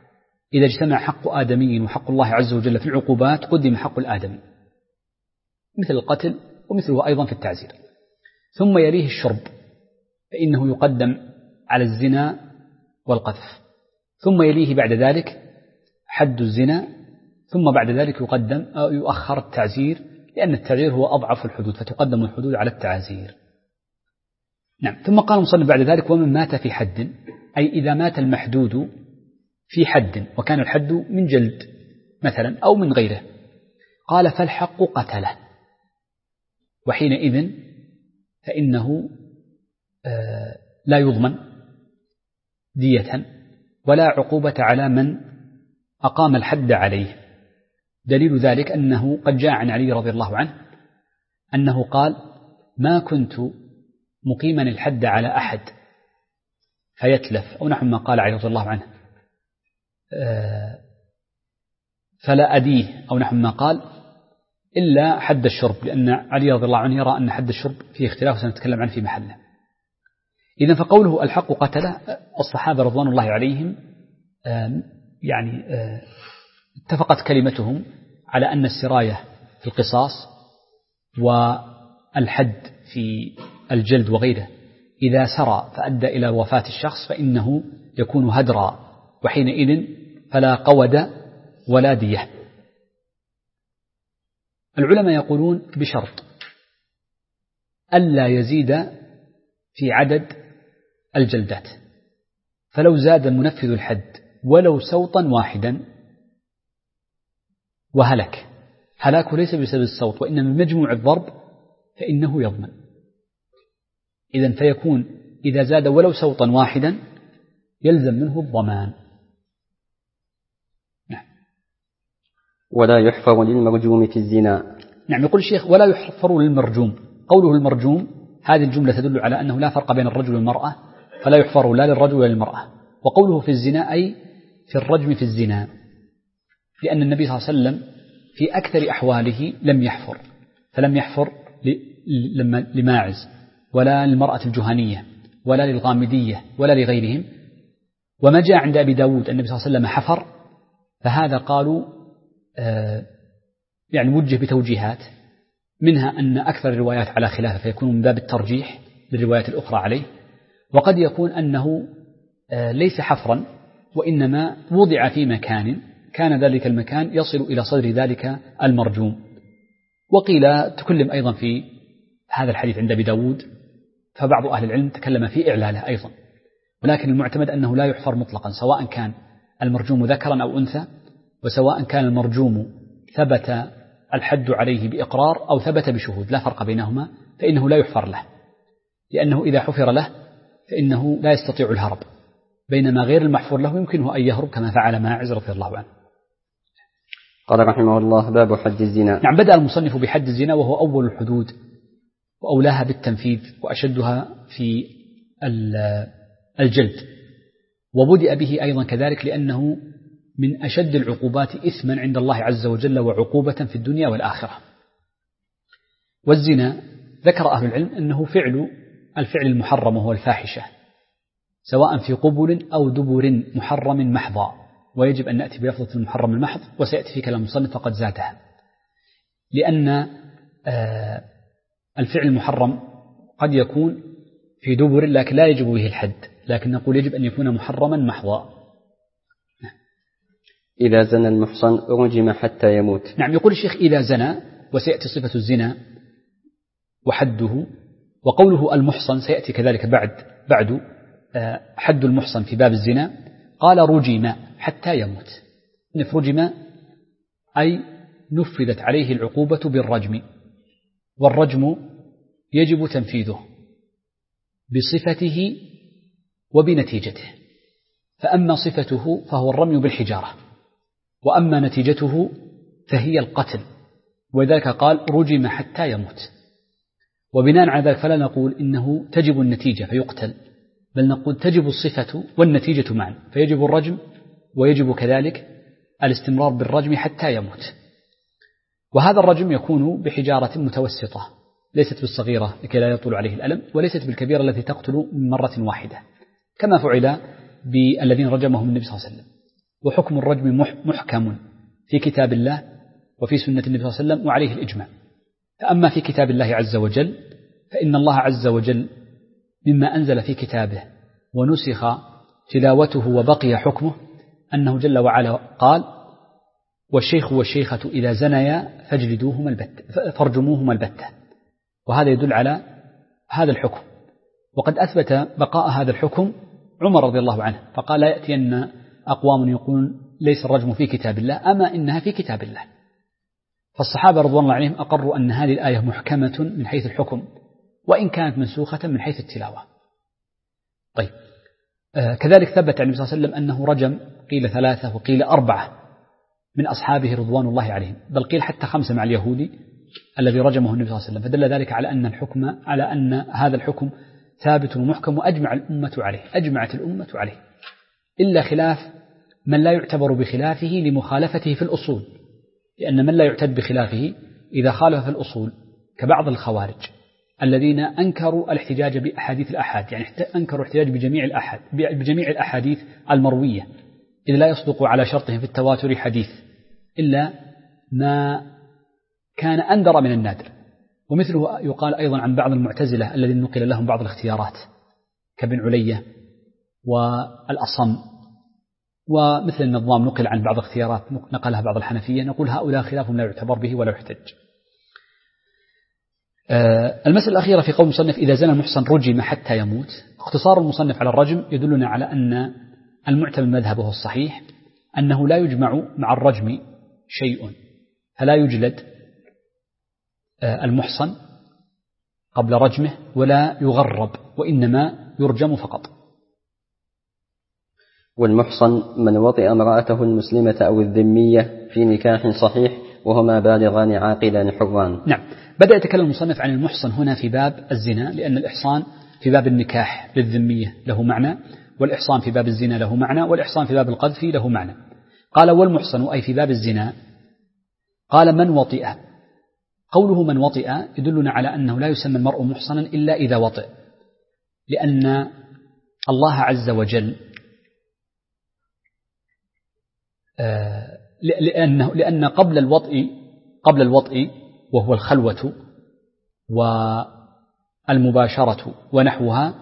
إذا اجتمع حق آدمي وحق الله عز وجل في العقوبات قدم حق الآدمي مثل القتل ومثله أيضا في التعزير. ثم يليه الشرب فإنه يقدم على الزنا والقذف، ثم يليه بعد ذلك حد الزنا، ثم بعد ذلك يقدم أو يؤخر التعزير، لأن التعزير هو أضعف الحدود فتقدم الحدود على التعزير. نعم. ثم قال المصنف بعد ذلك: ومن مات في حد، أي إذا مات المحدود في حد وكان الحد من جلد مثلا أو من غيره، قال: فالحق قتله، وحينئذ فإنه لا يضمن دية ولا عقوبة على من أقام الحد عليه. دليل ذلك أنه قد جاء عن علي رضي الله عنه أنه قال: ما كنت مقيما الحد على أحد فيتلف، أو نحو ما قال علي رضي الله عنه فلا أديه، أو نحو ما قال، إلا حد الشرب، لأن علي رضي الله عنه يرى أن حد الشرب فيه اختلاف سنتكلم عنه في محله. إذن فقوله الحق قتله، الصحابة رضوان الله عليهم يعني اتفقت كلمتهم على أن السراية في القصاص والحد في الجلد وغيره إذا سرى فأدى إلى وفاة الشخص فإنه يكون هدرا، وحينئذ فلا قود ولا دية. العلماء يقولون بشرط ألا يزيد في عدد الجلدات، فلو زاد منفذ الحد ولو سوطا واحدا وهلك، هلاكه ليس بسبب الصوت وإنما مجموع الضرب، فإنه يضمن. إذن فيكون إذا زاد ولو سوطا واحدا يلزم منه الضمان. نعم. ولا يحفر للمرجوم في الزنا. نعم. يقول الشيخ: ولا يحفر للمرجوم. قوله المرجوم هذه الجملة تدل على أنه لا فرق بين الرجل والمرأة، فلا يحفر لا للرجل ولا للمرأة. وقوله في الزنا أي في الرجم في الزنا، لأن النبي صلى الله عليه وسلم في أكثر أحواله لم يحفر، فلم يحفر لماعز ولا للمرأة الجهنية ولا للغامدية ولا لغيرهم. وما جاء عند أبي داود النبي صلى الله عليه وسلم حفر، فهذا قالوا يعني وجه بتوجيهات، منها أن أكثر الروايات على خلافه فيكون من باب الترجيح للروايات الأخرى عليه، وقد يكون أنه ليس حفرا وإنما وضع في مكان كان ذلك المكان يصل إلى صدر ذلك المرجوم. وقيل تكلم أيضا في هذا الحديث عند أبي داود، فبعض أهل العلم تكلم في إعلاله أيضا، ولكن المعتمد أنه لا يحفر مطلقا، سواء كان المرجوم ذكرا أو أنثى، وسواء كان المرجوم ثبت الحد عليه بإقرار أو ثبت بشهود، لا فرق بينهما، فإنه لا يحفر له، لأنه إذا حفر له فإنه لا يستطيع الهرب، بينما غير المحفور له يمكنه أن يهرب كما فعل ماعز رضي الله عنه. قال رحمه الله: باب حد الزنا. نعم. بدأ المصنف بحد الزنا وهو أول الحدود وأولاها بالتنفيذ وأشدها في الجلد، وبدأ به أيضا كذلك لأنه من أشد العقوبات إثما عند الله عز وجل وعقوبة في الدنيا والآخرة. والزنا ذكر أهل العلم أنه الفعل المحرم وهو الفاحشة، سواء في قبل أو دبر محرم محضا، ويجب أن نأتي بلفظة المحرم المحض، وسيأتي في كلام المصنف فقد زادها، لأن الفعل المحرم قد يكون في دبر لكن لا يجب به الحد، لكن نقول يجب أن يكون محرما محضا. إذا زنى المحصن رجم حتى يموت. نعم. يقول الشيخ: إذا زنى، وسيأتي صفة الزنا وحده، وقوله المحصن سيأتي كذلك بعد حد المحصن في باب الزنا. قال: رجم حتى يموت. رجم أي نفذت عليه العقوبة بالرجم، والرجم يجب تنفيذه بصفته وبنتيجته، فأما صفته فهو الرمي بالحجارة، وأما نتيجته فهي القتل، وذلك قال: رجم حتى يموت. وبناء على ذلك فلا نقول إنه تجب النتيجة فيقتل، بل نقول تجب الصفة والنتيجة معا، فيجب الرجم ويجب كذلك الاستمرار بالرجم حتى يموت. وهذا الرجم يكون بحجارة متوسطة، ليست بالصغيرة لكي لا يطول عليه الألم، وليست بالكبيرة التي تقتل من مرة واحدة، كما فعل بالذين رجمهم النبي صلى الله عليه وسلم. وحكم الرجم محكم في كتاب الله وفي سنة النبي صلى الله عليه وسلم وعليه الإجماع. فأما في كتاب الله عز وجل فإن الله عز وجل مما أنزل في كتابه ونسخ تلاوته وبقي حكمه أنه جل وعلا قال: والشيخ والشيخة إذا زنيا فارجموهما البتة. وهذا يدل على هذا الحكم. وقد أثبت بقاء هذا الحكم عمر رضي الله عنه، فقال: لا يأتين أقوام يقولون ليس الرجم في كتاب الله، أما إنها في كتاب الله. فالصحابة رضوان الله عليهم أقروا أن هذه الآية محكمة من حيث الحكم، وإن كانت منسوخة من حيث التلاوة. طيب، كذلك ثبت عن النبي صلى الله عليه وسلم أنه رجم قيل 3 وقيل 4 من أصحابه رضوان الله عليهم، بل قيل حتى 5 مع اليهودي الذي رجمه النبي صلى الله عليه وسلم. فدل ذلك على أن هذا الحكم ثابت ومحكم، أجمعت الأمة عليه، إلا خلاف من لا يعتبر بخلافه لمخالفته في الأصول، لأن من لا يعتد بخلافه إذا خالف في الأصول كبعض الخوارج الذين أنكروا الاحتجاج بأحاديث الأحاد، يعني أنكروا الاحتجاج بجميع الأحاديث المروية، إذ لا يصدق على شرطهم في التواتر حديث إلا ما كان أندر من النادر. ومثله يقال أيضا عن بعض المعتزلة الذين نقل لهم بعض الاختيارات كابن علية والأصم، ومثل النظام نقل عن بعض الاختيارات نقلها بعض الحنفية. نقول هؤلاء خلافهم لا يعتبر به ولا يحتج. المسألة الأخيرة في قول المصنف: إذا زنى المحصن رجم حتى يموت. اختصار المصنف على الرجم يدلنا على أن المعتمد مذهبه الصحيح أنه لا يجمع مع الرجم شيء، فلا يجلد المحصن قبل رجمه ولا يغرب، وإنما يرجم فقط. والمحصن من وطئ امرأته المسلمة أو الذمية في نكاح صحيح وهما بالغان عاقلان حران. نعم، بدأ يتكلم المصنف عن المحصن هنا في باب الزنا، لأن الإحصان في باب النكاح للذمية له معنى، والإحصان في باب الزنا له معنى، والإحصان في باب القذف له معنى. قال: والمحصن أي في باب الزنا. قال: من وطئ. قوله من وطئ يدلنا على أنه لا يسمى المرء محصنا إلا إذا وطئ، لأن الله عز وجل لأن قبل الوطئ وهو الخلوة والمباشرة ونحوها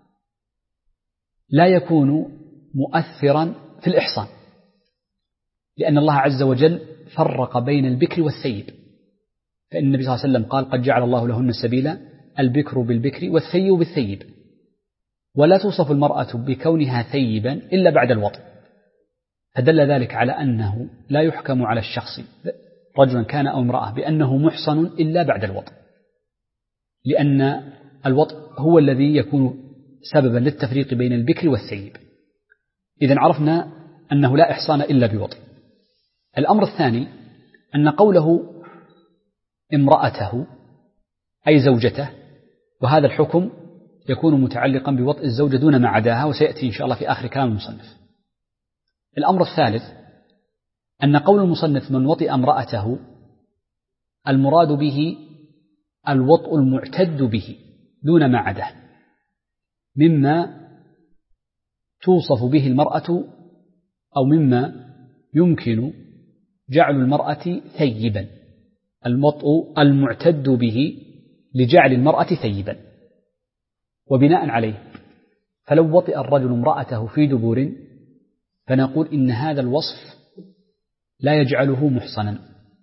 لا يكون مؤثرا في الإحصان، لأن الله عز وجل فرق بين البكر والثيب. فإن النبي صلى الله عليه وسلم قال: قد جعل الله لهن سبيلا، البكر بالبكر والثيب بالثيب. ولا توصف المرأة بكونها ثيبا إلا بعد الوطئ، فدل ذلك على أنه لا يحكم على الشخص رجلا كان أو امرأة بأنه محصن إلا بعد الوطئ، لأن الوطئ هو الذي يكون سببا للتفريق بين البكر والثيب. إذن عرفنا أنه لا إحصان إلا بوطئ. الأمر الثاني أن قوله امرأته أي زوجته، وهذا الحكم يكون متعلقا بوطئ الزوجة دون ما عداها، وسيأتي إن شاء الله في آخر كلام المصنف. الأمر الثالث أن قول المصنف من وطئ امرأته المراد به الوطء المعتد به دون ما عداه، مما توصف به المرأة أو مما يمكن جعل المرأة ثيبا، الوطء المعتد به لجعل المرأة ثيبا. وبناء عليه فلو وطئ الرجل امرأته في دبر فنقول إن هذا الوصف لا يجعله محصنا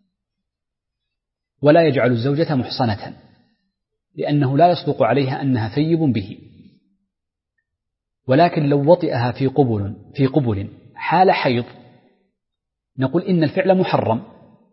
ولا يجعل الزوجة محصنة، لأنه لا يصدق عليها أنها ثيب به. ولكن لو وطئها في قبل حال حيض نقول إن الفعل محرم،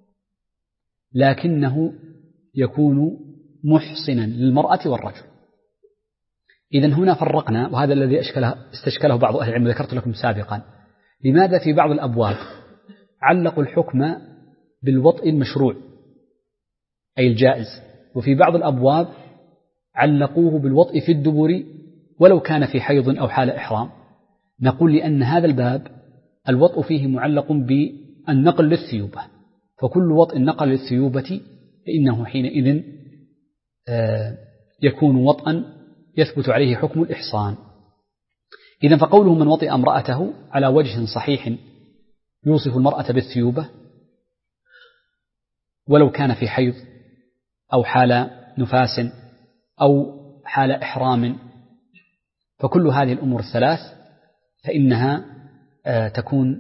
لكنه يكون محصنا للمرأة والرجل. إذن هنا فرقنا، وهذا الذي استشكله بعض أهل العلم ذكرت لكم سابقا، لماذا في بعض الأبواب علقوا الحكم بالوطء المشروع أي الجائز، وفي بعض الأبواب علقوه بالوطء في الدبر ولو كان في حيض أو حال إحرام. نقول لأن هذا الباب الوطء فيه معلق بالنقل للثيوبة، فكل وطء نقل للثيوبة فإنه حينئذ يكون وطئا يثبت عليه حكم الإحصان. إذن فقوله من وطئ امرأته على وجه صحيح يوصف المرأة بالثيوبة ولو كان في حيض أو حال نفاس أو حال إحرام، فكل هذه الأمور الثلاث فإنها تكون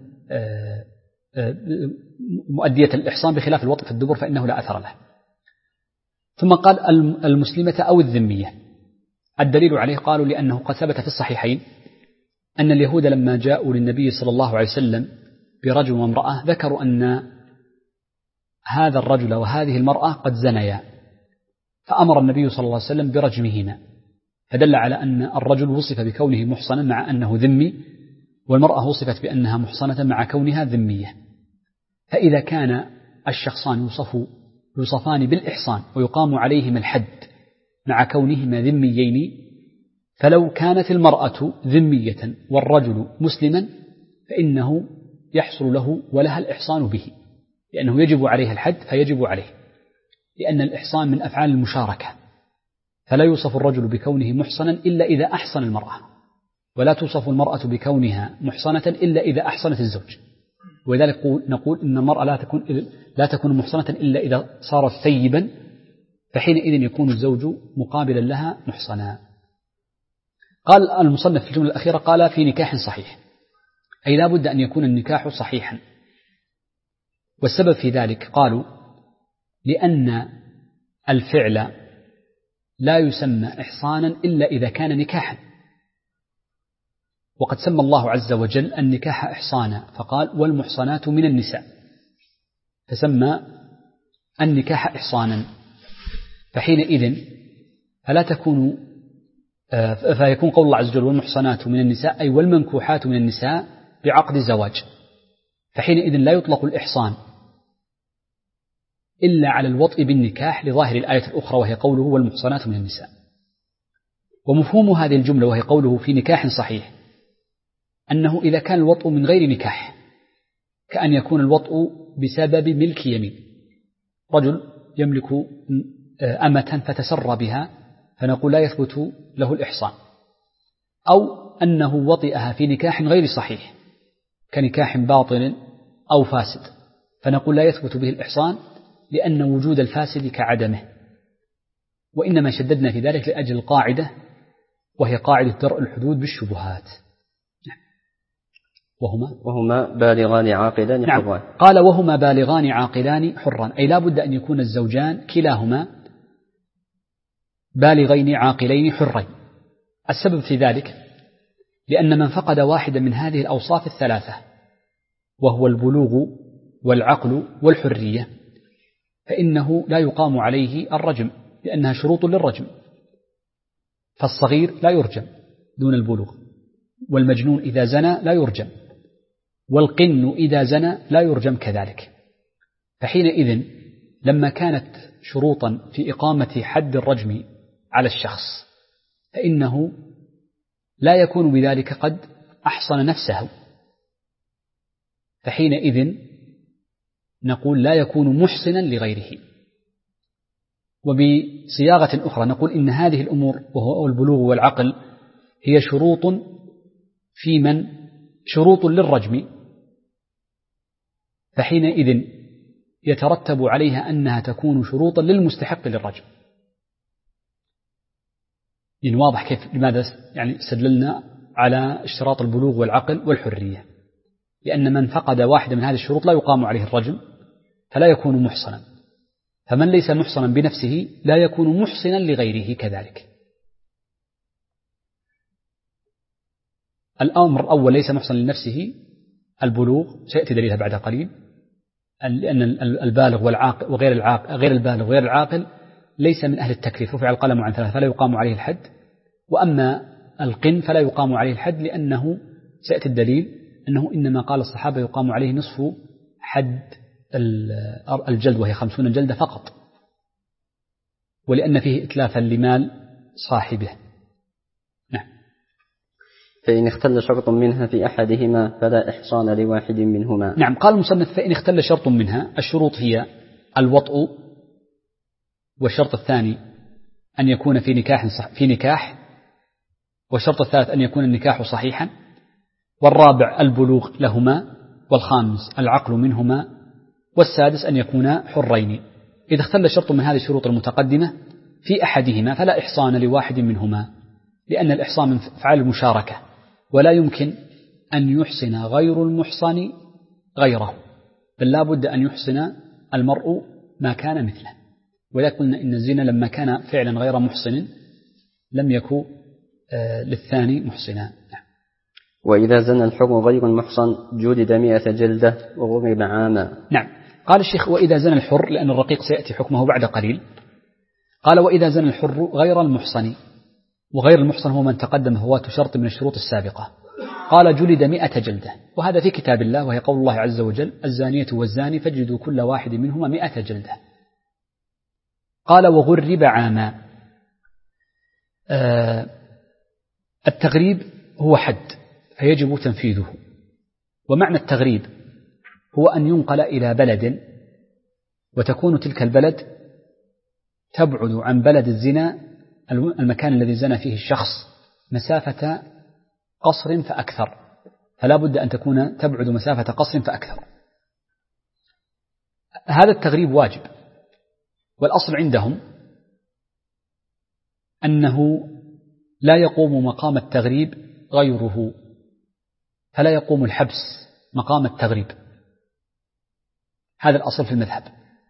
مؤدية الإحصان، بخلاف الوطء في الدبر فإنه لا أثر له. ثم قال المسلمة أو الذمية. الدليل عليه قالوا لأنه قد ثبت في الصحيحين أن اليهود لما جاءوا للنبي صلى الله عليه وسلم برجل وامرأة ذكروا أن هذا الرجل وهذه المرأة قد زنيا، فأمر النبي صلى الله عليه وسلم برجمهما، فدل على أن الرجل وصف بكونه محصنا مع أنه ذمي، والمرأة وصفت بأنها محصنة مع كونها ذمية. فإذا كان الشخصان يوصفان بالإحصان ويقام عليهما الحد مع كونهما ذميين، فلو كانت المرأة ذمية والرجل مسلما فإنه يحصل له ولها الإحصان به، لأنه يجب عليها الحد فيجب عليه، لأن الإحصان من أفعال المشاركة، فلا يوصف الرجل بكونه محصنا إلا إذا أحصن المرأة، ولا توصف المرأة بكونها محصنة إلا إذا أحصنت الزوج. ولذلك نقول إن المرأة لا تكون محصنة إلا إذا صارت ثيبا، فحينئذ يكون الزوج مقابلا لها محصنا. قال المصنف في الجملة الأخيرة قال في نكاح صحيح، أي لا بد أن يكون النكاح صحيحا. والسبب في ذلك قالوا لأن الفعل لا يسمى إحصانا إلا إذا كان نكاحا، وقد سمى الله عز وجل النكاح إحصانا فقال والمحصنات من النساء، فسمى النكاح إحصانا، فحينئذ فيكون قول الله عز وجل والمحصنات من النساء أي والمنكوحات من النساء بعقد الزواج، فحينئذ لا يطلق الإحصان إلا على الوطء بالنكاح لظاهر الآية الأخرى وهي قوله والمحصنات من النساء. ومفهوم هذه الجملة وهي قوله في نكاح صحيح أنه إذا كان الوطء من غير نكاح، كأن يكون الوطء بسبب ملك يمين، رجل يملك أمة فتسر بها فنقول لا يثبت له الإحصان، أو أنه وطئها في نكاح غير صحيح كنكاح باطل أو فاسد، فنقول لا يثبت به الإحصان لأن وجود الفاسد كعدمه. وإنما شددنا في ذلك لأجل القاعدة وهي قاعدة درء الحدود بالشبهات. وهما بالغان عاقلان حران. نعم. قال وهما بالغان عاقلان حران، أي لا بد أن يكون الزوجان كلاهما بالغين عاقلين حرين. السبب في ذلك لأن من فقد واحدا من هذه الأوصاف الثلاثة وهو البلوغ والعقل والحرية فإنه لا يقام عليه الرجم، لأنها شروط للرجم، فالصغير لا يرجم دون البلوغ، والمجنون إذا زنى لا يرجم، والقن إذا زنى لا يرجم كذلك. فحينئذ لما كانت شروطا في إقامة حد الرجم على الشخص فإنه لا يكون بذلك قد أحصن نفسه، فحينئذ نقول لا يكون محسنا لغيره. وبصياغة أخرى نقول إن هذه الأمور وهو البلوغ والعقل هي شروط للرجم، فحينئذ يترتب عليها أنها تكون شروطا للمستحق للرجم. يعني واضح كيف لماذا استدللنا على اشتراط البلوغ والعقل والحرية، لأن من فقد واحدة من هذه الشروط لا يقام عليه الرجم فلا يكون محصنا، فمن ليس محصنا بنفسه لا يكون محصنا لغيره كذلك. الأمر الأول ليس محصنا لنفسه البلوغ، سيأتي دليلها بعد قليل، لأن البالغ والعاقل وغير العاقل غير البالغ وغير العاقل ليس من أهل التكليف، رفع القلم عن ثلاث فلا يقام عليه الحد. وأما القن فلا يقام عليه الحد، لأنه سيأتي الدليل أنه إنما قال الصحابة يقام عليه نصف حد الجلد وهي 50 جلدة فقط، ولأن فيه إتلافا لمال صاحبه. نعم. فإن اختل شرط منها في أحدهما فلا إحصان لواحد منهما. نعم. قال المصنف فإن اختل شرط منها، الشروط هي الوطء، والشرط الثاني أن يكون في نكاح، والشرط الثالث أن يكون النكاح صحيحا، والرابع البلوغ لهما، والخامس العقل منهما، والسادس أن يكونا حرين. إذا اختل شرط من هذه الشروط المتقدمة في أحدهما فلا إحصان لواحد منهما، لأن الإحصان من أفعال المشاركة، ولا يمكن أن يحصن غير المحصن غيره، بل لا بد أن يحصن المرء ما كان مثله. ولا قلنا إن الزنا لما كان فعلا غير محصن لم يكن للثاني محصنا. وإذا زنى الحر غير المحصن جلد 100 جلدة وغرب عاما. نعم. قال الشيخ وإذا زنى الحر، لأن الرقيق سيأتي حكمه بعد قليل، قال وإذا زنى الحر غير المحصن، وغير المحصن هو من تقدم فوات شرط من الشروط السابقة، قال جلد 100 جلدة، وهذا في كتاب الله، وهي قول الله عز وجل الزانية والزاني فاجلدوا كل واحد منهما 100 جلدة. قال وغرب عاما. التغريب هو حد فيجب تنفيذه، ومعنى التغريب هو أن ينقل إلى بلد وتكون تلك البلد تبعد عن بلد الزنا، المكان الذي زنى فيه الشخص، مسافة قصر فأكثر، فلا بد أن تكون تبعد مسافة قصر فأكثر. هذا التغريب واجب، والأصل عندهم أنه لا يقوم مقام التغريب غيره، فلا يقوم الحبس مقام التغريب، هذا الأصل في المذهب،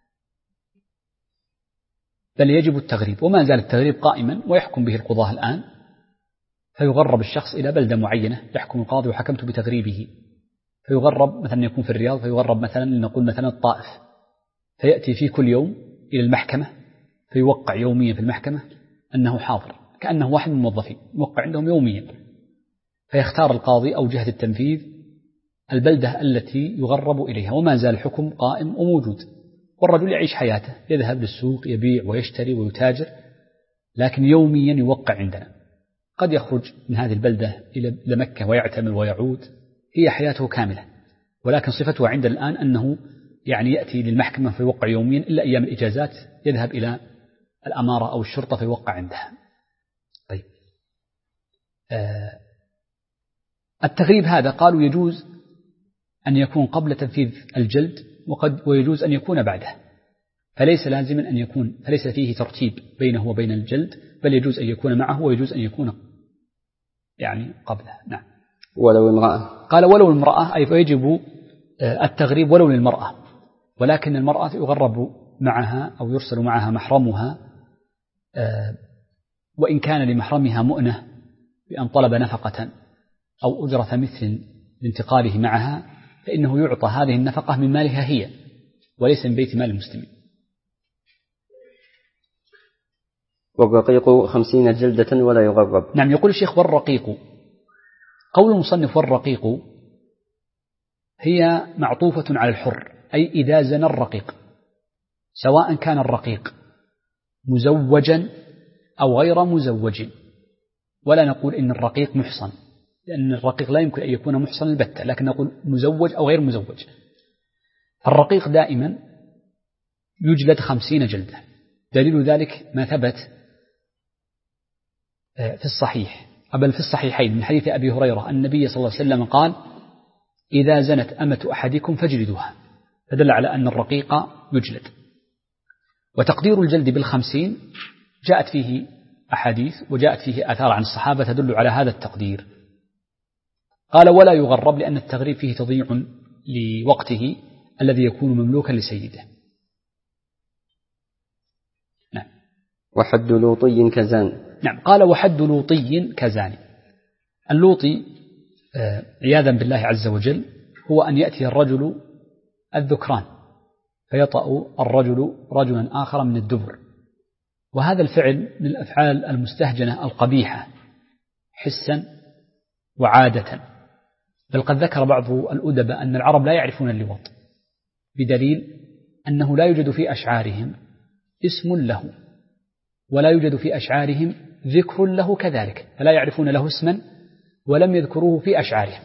بل يجب التغريب. وما زال التغريب قائما ويحكم به القضاة الآن، فيغرب الشخص إلى بلدة معينة، يحكم القاضي وحكمت بتغريبه، فيغرب مثلا يكون في الرياض، فيغرب مثلا لنقول مثلا الطائف، فيأتي في كل يوم إلى المحكمة، فيوقع يوميا في المحكمة أنه حاضر، كأنه واحد من الموظفين يوقع عندهم يوميا، فيختار القاضي أو جهة التنفيذ البلدة التي يغرب إليها، وما زال الحكم قائم وموجود، والرجل يعيش حياته، يذهب للسوق يبيع ويشتري ويتاجر، لكن يوميا يوقع عندنا. قد يخرج من هذه البلدة إلى مكة ويعتمر ويعود، هي حياته كاملة، ولكن صفته عندنا الآن أنه يعني يأتي للمحكمة فيوقع يوميا، إلا أيام الإجازات يذهب إلى الأمارة أو الشرطة فيوقع عندها. طيب. التغريب هذا قالوا يجوز أن يكون قبل تنفيذ الجلد، ويجوز أن يكون بعده، فليس لازما أن يكون، فليس فيه ترتيب بينه وبين الجلد، بل يجوز أن يكون معه ويجوز أن يكون يعني قبله. نعم. ولو امرأة، قال ولو المرأة، أي فيجب التغريب ولو للمرأة، ولكن المرأة يغرب معها أو يرسل معها محرمها، وإن كان لمحرمها مؤنة بأن طلب نفقة أو أجرة مثل لانتقاله معها، فإنه يعطى هذه النفقة من مالها هي، وليس من بيت مال المسلمين. والرقيق 50 جلدة ولا يغرب. نعم. يقول الشيخ والرقيق، قول المصنف والرقيق هي معطوفة على الحر، أي إذا زنى الرقيق، سواء كان الرقيق مزوجا أو غير مزوج، ولا نقول إن الرقيق محصن، لأن الرقيق لا يمكن أن يكون محصن البتة، لكن نقول مزوج أو غير مزوج. الرقيق دائما يجلد 50 جلدة، دليل ذلك ما ثبت في الصحيح، بل في الصحيحين من حديث أبي هريرة، النبي صلى الله عليه وسلم قال إذا زنت أمة أحدكم فاجلدوها، فدل على أن الرقيق يجلد. وتقدير الجلد ب50 جاءت فيه أحاديث وجاءت فيه آثار عن الصحابة تدل على هذا التقدير. قال ولا يغرب، لأن التغريب فيه تضييع لوقته الذي يكون مملوكا لسيده. نعم. وحد لوطي كزان. نعم. قال وحد لوطي كزاني. اللوطي عياذا بالله عز وجل هو أن يأتي الرجل الذكران فيطأ الرجل رجلا آخر من الدبر، وهذا الفعل من الأفعال المستهجنة القبيحة حسا وعادة، بل قد ذكر بعض الأدباء أن العرب لا يعرفون اللواط، بدليل أنه لا يوجد في أشعارهم اسم له، ولا يوجد في أشعارهم ذكر له كذلك، فلا يعرفون له اسما ولم يذكروه في أشعارهم،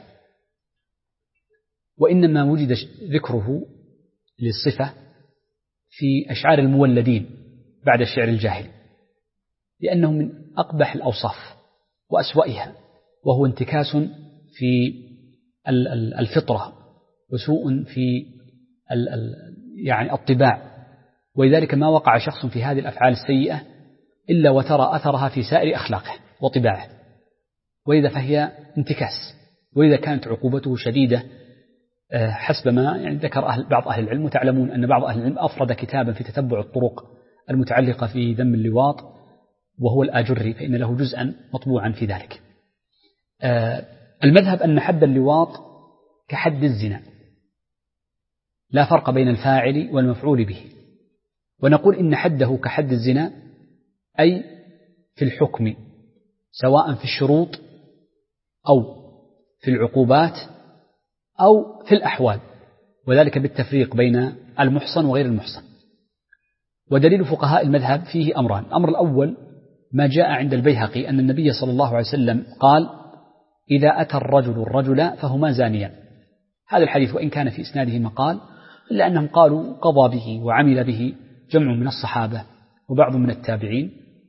وإنما وجد ذكره للصفة في أشعار المولدين بعد الشعر الجاهلي، لأنه من أقبح الأوصاف وأسوأها، وهو انتكاس في الفطرة وسوء في يعني الطباع، ولذلك ما وقع شخص في هذه الأفعال السيئة إلا وترى أثرها في سائر أخلاقه وطباعه، وإذا فهي انتكاس، وإذا كانت عقوبته شديدة حسب ما يعني ذكر بعض أهل العلم. وتعلمون أن بعض أهل العلم أفرد كتابا في تتبع الطرق المتعلقة في ذم اللواط وهو الآجري، فإن له جزءا مطبوعا في ذلك. المذهب أن حد اللواط كحد الزنا، لا فرق بين الفاعل والمفعول به، ونقول إن حده كحد الزنا أي في الحكم، سواء في الشروط أو في العقوبات أو في الأحوال، وذلك بالتفريق بين المحصن وغير المحصن. ودليل فقهاء المذهب فيه أمران: الأمر الأول ما جاء عند البيهقي أن النبي صلى الله عليه وسلم قال: إذا أتى الرجل فهما زانيان. هذا الحديث وإن كان في إسناده مقال، إلا أنهم قالوا قضى به وعمل به جمع من الصحابة وبعض من التابعين،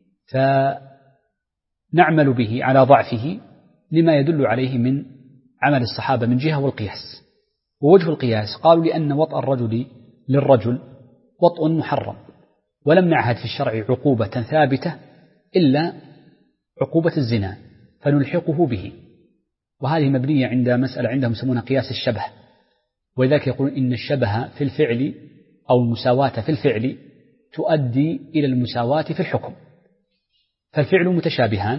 فنعمل به على ضعفه لما يدل عليه من عمل الصحابة من جهة والقياس. ووجه القياس قالوا لأن وطأ الرجل للرجل وطء محرم، ولم نعهد في الشرع عقوبة ثابتة إلا عقوبة الزنا فنلحقه به، وهذه مبنية عند مسألة عندهم يسمونها قياس الشبه، ولذلك يقولون إن الشبه في الفعل أو المساواة في الفعل تؤدي إلى المساواة في الحكم، فالفعل متشابهان،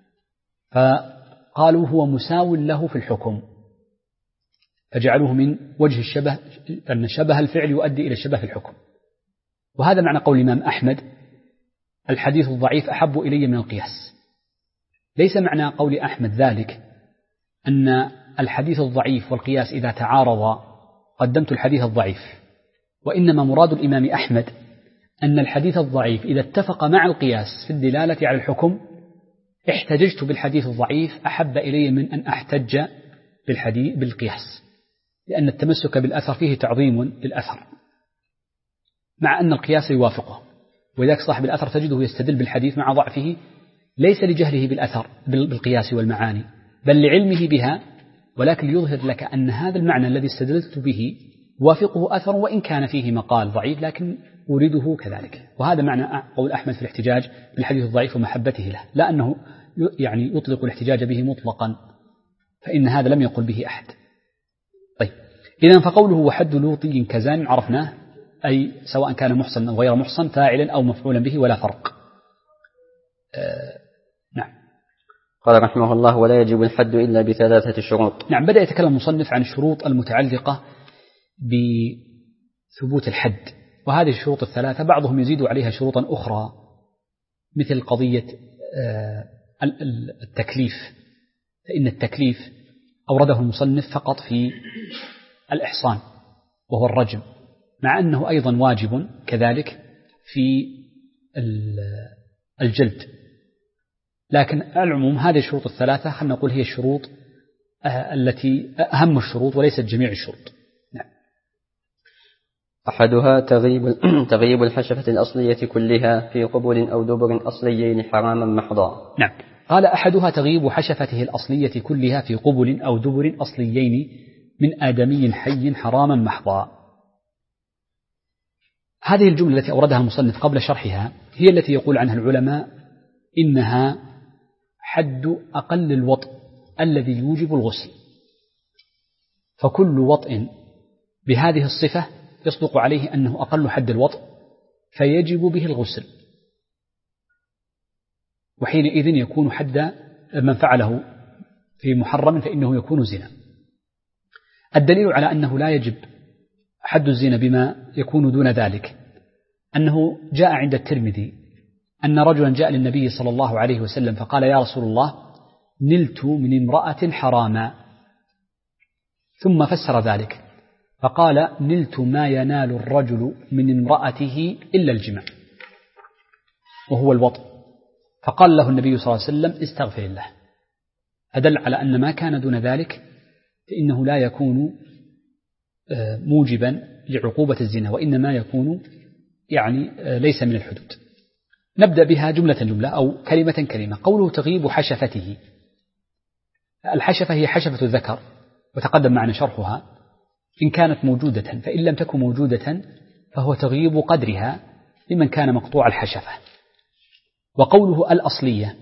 فقالوا هو مساو له في الحكم، فجعلوه من وجه الشبه، أن شبه الفعل يؤدي إلى الشبه في الحكم. وهذا معنى قول الإمام أحمد: الحديث الضعيف أحب إلي من القياس. ليس معنى قول أحمد ذلك أن الحديث الضعيف والقياس إذا تعارضا قدمت الحديث الضعيف، وإنما مراد الإمام أحمد أن الحديث الضعيف إذا اتفق مع القياس في الدلالة على الحكم احتججت بالحديث الضعيف أحب إلي من أن أحتج بالقياس، لأن التمسك بالأثر فيه تعظيم للأثر مع أن القياس يوافقه. ولذلك صاحب الأثر تجده يستدل بالحديث مع ضعفه ليس لجهله بالأثر بالقياس والمعاني، بل لعلمه بها، ولكن ليظهر لك أن هذا المعنى الذي استدلت به وافقه أثر وإن كان فيه مقال ضعيف، لكن أريده كذلك. وهذا معنى قول أحمد في الاحتجاج بالحديث الضعيف ومحبته له، لا أنه يعني يطلق الاحتجاج به مطلقا، فإن هذا لم يقل به أحد. طيب، إذن فقوله وحد لوطي كزان عرفناه، أي سواء كان محصن أو غير محصن، فاعلا أو مفعولا به، ولا فرق. نعم. قال رحمه الله: ولا يجب الحد إلا بثلاثة شروط. نعم، بدأ يتكلم المصنف عن الشروط المتعلقة بثبوت الحد، وهذه الشروط الثلاثة بعضهم يزيد عليها شروطا أخرى، مثل قضية التكليف، فإن التكليف أورده المصنف فقط في الإحصان وهو الرجم، مع أنه أيضا واجب كذلك في الجلد، لكن العموم هذه الشروط الثلاثة خلينا نقول هي الشروط التي أهم الشروط وليست جميع الشروط. نعم. أحدها تغييب الحشفة الأصلية كلها في قبل أو دبر أصليين حراما محضا. نعم. قال: أحدها تغييب حشفته الأصلية كلها في قبل أو دبر أصليين من آدمي حي حراما محضا. هذه الجملة التي أوردها المصنف قبل شرحها هي التي يقول عنها العلماء إنها حد أقل الوطء الذي يوجب الغسل، فكل وطء بهذه الصفة يصدق عليه أنه أقل حد الوطء فيجب به الغسل، وحينئذ يكون حد من فعله في محرم فإنه يكون زنا. الدليل على أنه لا يجب حد الزنا بما يكون دون ذلك أنه جاء عند الترمذي أن رجلا جاء للنبي صلى الله عليه وسلم فقال: يا رسول الله، نلت من امرأة حراما، ثم فسر ذلك فقال: نلت ما ينال الرجل من امرأته إلا الجماع، وهو الوطء. فقال له النبي صلى الله عليه وسلم: استغفر الله. فدل على أن ما كان دون ذلك فإنه لا يكون موجبا لعقوبة الزنا، وإنما يكون يعني ليس من الحدود. نبدأ بها جملة أو كلمة. قوله تغييب حشفته، الحشفة هي حشفة الذكر، وتقدم معنا شرحها، إن كانت موجودة، فإن لم تكن موجودة فهو تغييب قدرها لمن كان مقطوع الحشفة. وقوله الأصلية،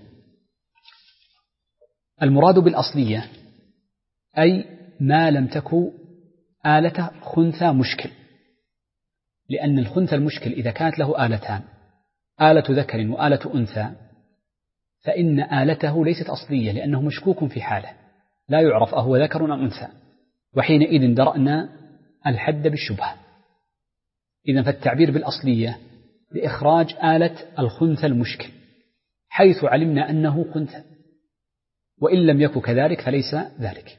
المراد بالأصلية أي ما لم تكن آلة خنثى مشكل، لأن الخنثى المشكل إذا كانت له آلتان، آلة ذكر وآلة أنثى، فإن آلته ليست أصلية لأنه مشكوك في حاله، لا يعرف أهو ذكر أم أنثى، وحينئذ درأنا الحد بالشبهة. إذن فالتعبير بالأصلية لإخراج آلة الخنثى المشكل حيث علمنا أنه خنثى، وإن لم يكن كذلك فليس ذلك.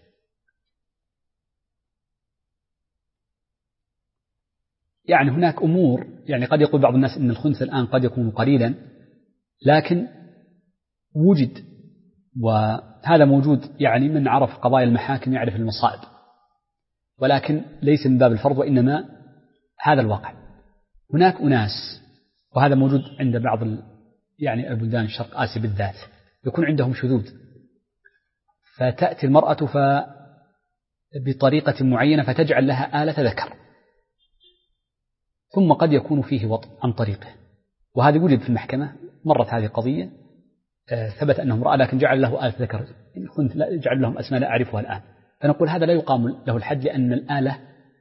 يعني هناك أمور، يعني قد يقول بعض الناس إن الخنثى الآن قد يكون قليلا، لكن وجد، وهذا موجود، يعني من عرف قضايا المحاكم يعرف المصائب، ولكن ليس من باب الفرض، وإنما هذا الواقع. هناك أناس، وهذا موجود عند بعض يعني البلدان الشرق آسيا بالذات، يكون عندهم شذوذ، فتأتي المرأة بطريقة معينة فتجعل لها آلة ذكر، ثم قد يكون فيه وطء عن طريقه، وهذا وجد في المحكمة، مرت هذه قضية، ثبت أنه امرأة لكن جعل له آلة ذكر، كنت جعل لهم أسماء لا أعرفها الآن، فنقول هذا لا يقام له الحد، لأن الآلة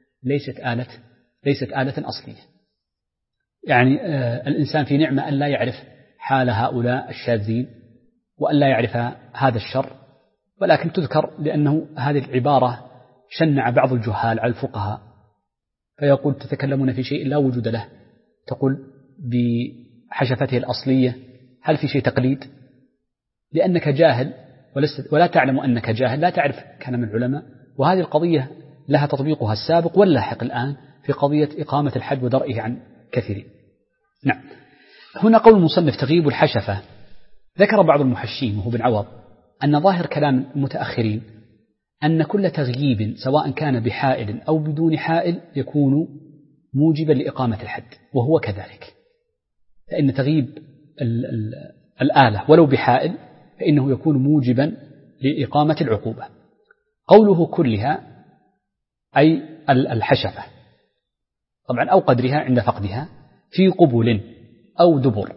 ليست آلة أصلية. يعني الإنسان في نعمة أن لا يعرف حال هؤلاء الشاذين، وأن لا يعرف هذا الشر، ولكن تذكر لأنه هذه العبارة شنع بعض الجهال على الفقهاء، فيقول تتكلمون في شيء لا وجود له، تقول بحشفته الأصلية، هل في شيء تقليد؟ لأنك جاهل ولا تعلم أنك جاهل، لا تعرف كان من العلماء، وهذه القضية لها تطبيقها السابق واللاحق الآن في قضية إقامة الحد ودرئه عن كثيرين. نعم. هنا قول المصنف تغييب الحشفة، ذكر بعض المحشين وهو بن عوض أن ظاهر كلام المتأخرين أن كل تغييب سواء كان بحائل أو بدون حائل يكون موجبا لإقامة الحد، وهو كذلك، فإن تغييب الآلة ولو بحائل فإنه يكون موجبا لإقامة العقوبة. قوله كلها أي الحشفة طبعا، أو قدرها عند فقدها، في قبل أو دبر.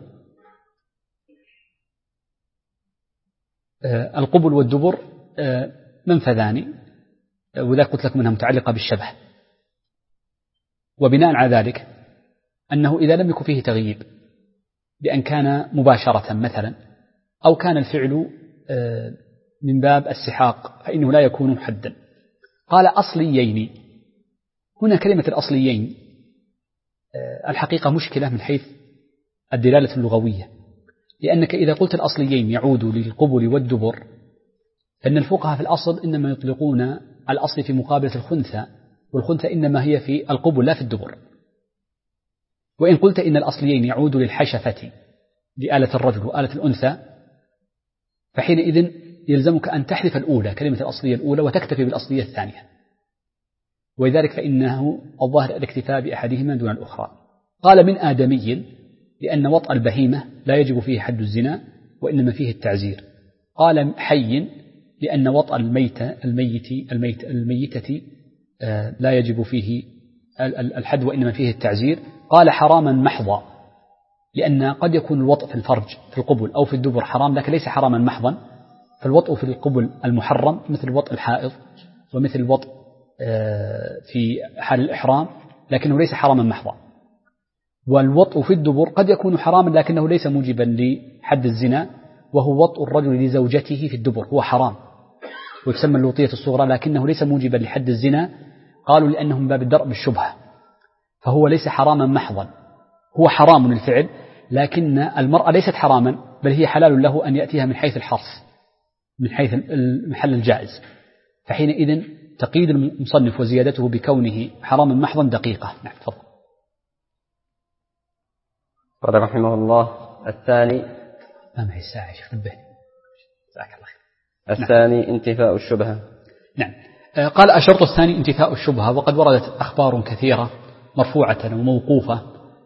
القبل والدبر منفذان، وذا قلت لكم أنها متعلقة بالشبه، وبناء على ذلك أنه إذا لم يكن فيه تغييب بأن كان مباشرة مثلا، أو كان الفعل من باب السحاق، فإنه لا يكون حدا. قال أصليين، هنا كلمة الأصليين الحقيقة مشكلة من حيث الدلالة اللغوية، لأنك إذا قلت الأصليين يعود للقبل والدبر، فإن الفقهاء في الأصل إنما يطلقون الأصل في مقابلة الخنثى، والخنثى إنما هي في القبل لا في الدبر. وإن قلت إن الأصليين يعود للحشفة لآلة الرجل وآلة الأنثى، فحينئذ يلزمك أن تحذف الأولى، كلمة الأصلية الأولى، وتكتفي بالأصلية الثانية، ولذلك فإنه الظاهر الاكتفاء بأحدهما دون الأخرى. قال من آدمي، لأن وطأ البهيمة لا يجب فيه حد الزنا وإنما فيه التعزير. قال حي، لأن وطأ الميتة لا يجب فيه الحد وإنما فيه التعزير. قال حراما محضا، لأن قد يكون الوطء في الفرج في القبل أو في الدبر حرام، لكن ليس حراما محضا، فالوطء في القبل المحرم مثل وطء الحائض ومثل الوطء في حال الإحرام، لكنه ليس حراما محضا. والوطء في الدبر قد يكون حراما لكنه ليس موجبا لحد الزنا، وهو وطء الرجل لزوجته في الدبر، هو حرام ويسمى اللوطية الصغرى، لكنه ليس موجبا لحد الزنا. قالوا لأنه من باب الدرء بالشبهة، فهو ليس حراما محضا، هو حرام الفعل، لكن المرأة ليست حراما، بل هي حلال له أن يأتيها من حيث الحرص، من حيث المحل الجائز. فحينئذ تقييد المصنف وزيادته بكونه حراما محضا دقيقة. نعم تفضل. قال رحمه الله الثاني، ما معي الساعة شيخ، نبهني جزاك الله خير. الثاني انتفاء الشبهة. نعم. قال الشرط الثاني انتفاء الشبهة، وقد وردت أخبار كثيرة مرفوعة وموقوفة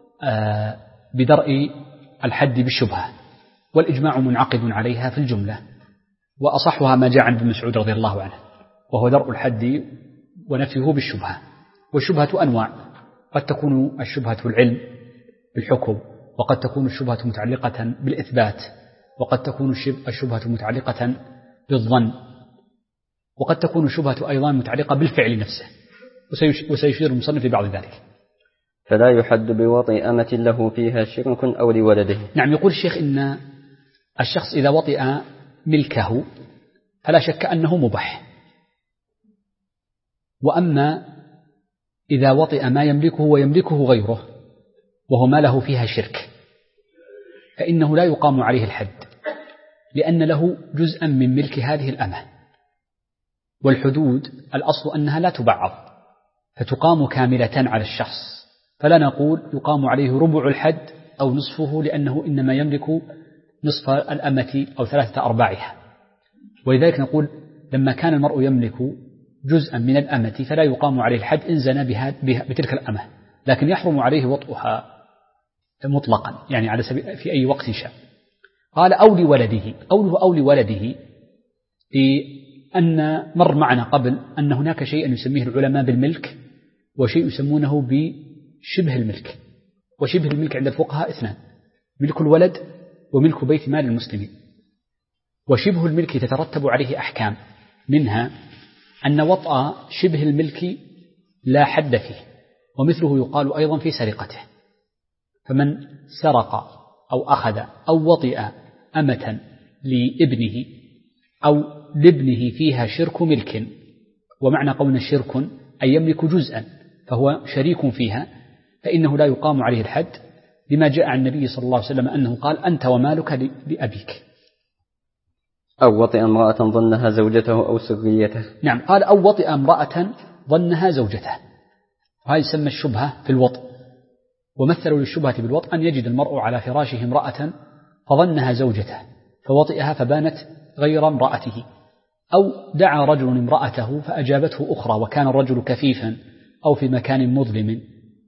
بدرء الحد بالشبهة، والإجماع منعقد عليها في الجملة، وأصحها ما جاء عن ابن مسعود رضي الله عنه، وهو درء الحد ونفيه بالشبهة. والشبهة أنواع، قد تكون الشبهة العلم بالحكم، وقد تكون الشبهة متعلقة بالإثبات، وقد تكون الشبهة متعلقة بالظن، وقد تكون الشبهة أيضا متعلقة بالفعل نفسه، وسيشير المصنف لبعض ذلك. فلا يحد بوطئ أمة له فيها شرك أو لولده. نعم، يقول الشيخ إن الشخص إذا وطئ ملكه فلا شك أنه مباح، وأما إذا وطئ ما يملكه ويملكه غيره وهو ما له فيها شرك فإنه لا يقام عليه الحد، لأن له جزءا من ملك هذه الأمة، والحدود الأصل أنها لا تبعض فتقام كاملة على الشخص، فلا نقول يقام عليه ربع الحد أو نصفه، لأنه إنما يملك نصف الأمة أو 3/4، ولذلك نقول لما كان المرء يملك جزءا من الأمة فلا يقام عليه الحد إن زنى بتلك الأمة، لكن يحرم عليه وطئها مطلقا، يعني على سبيل في أي وقت شاء. قال أو لولده، قوله أو لولده لأن مر معنا قبل أن هناك شيء يسميه العلماء بالملك وشيء يسمونه بشبه الملك، وشبه الملك عند الفقهاء اثنان: ملك الولد وملك بيت مال المسلمين. وشبه الملك تترتب عليه أحكام، منها أن وطأ شبه الملك لا حد فيه، ومثله يقال أيضا في سرقته، فمن سرق أو أخذ أو وطئ أمة لابنه أو لابنه فيها شرك ملك، ومعنى قولنا شرك أي يملك جزءا فهو شريك فيها، فإنه لا يقام عليه الحد، لما جاء عن النبي صلى الله عليه وسلم أنه قال: أنت ومالك لأبيك. أو وطئ امرأة ظنها زوجته أو سريته. نعم، قال أو وطئ امرأة ظنها زوجته، وهذا يسمى الشبهة في الوطء. ومثلوا للشبهة بالوطء أن يجد المرء على فراشه امرأة فظنها زوجته فوطئها فبانت غير امرأته، أو دعا رجل امرأته فأجابته أخرى وكان الرجل كفيفا أو في مكان مظلم،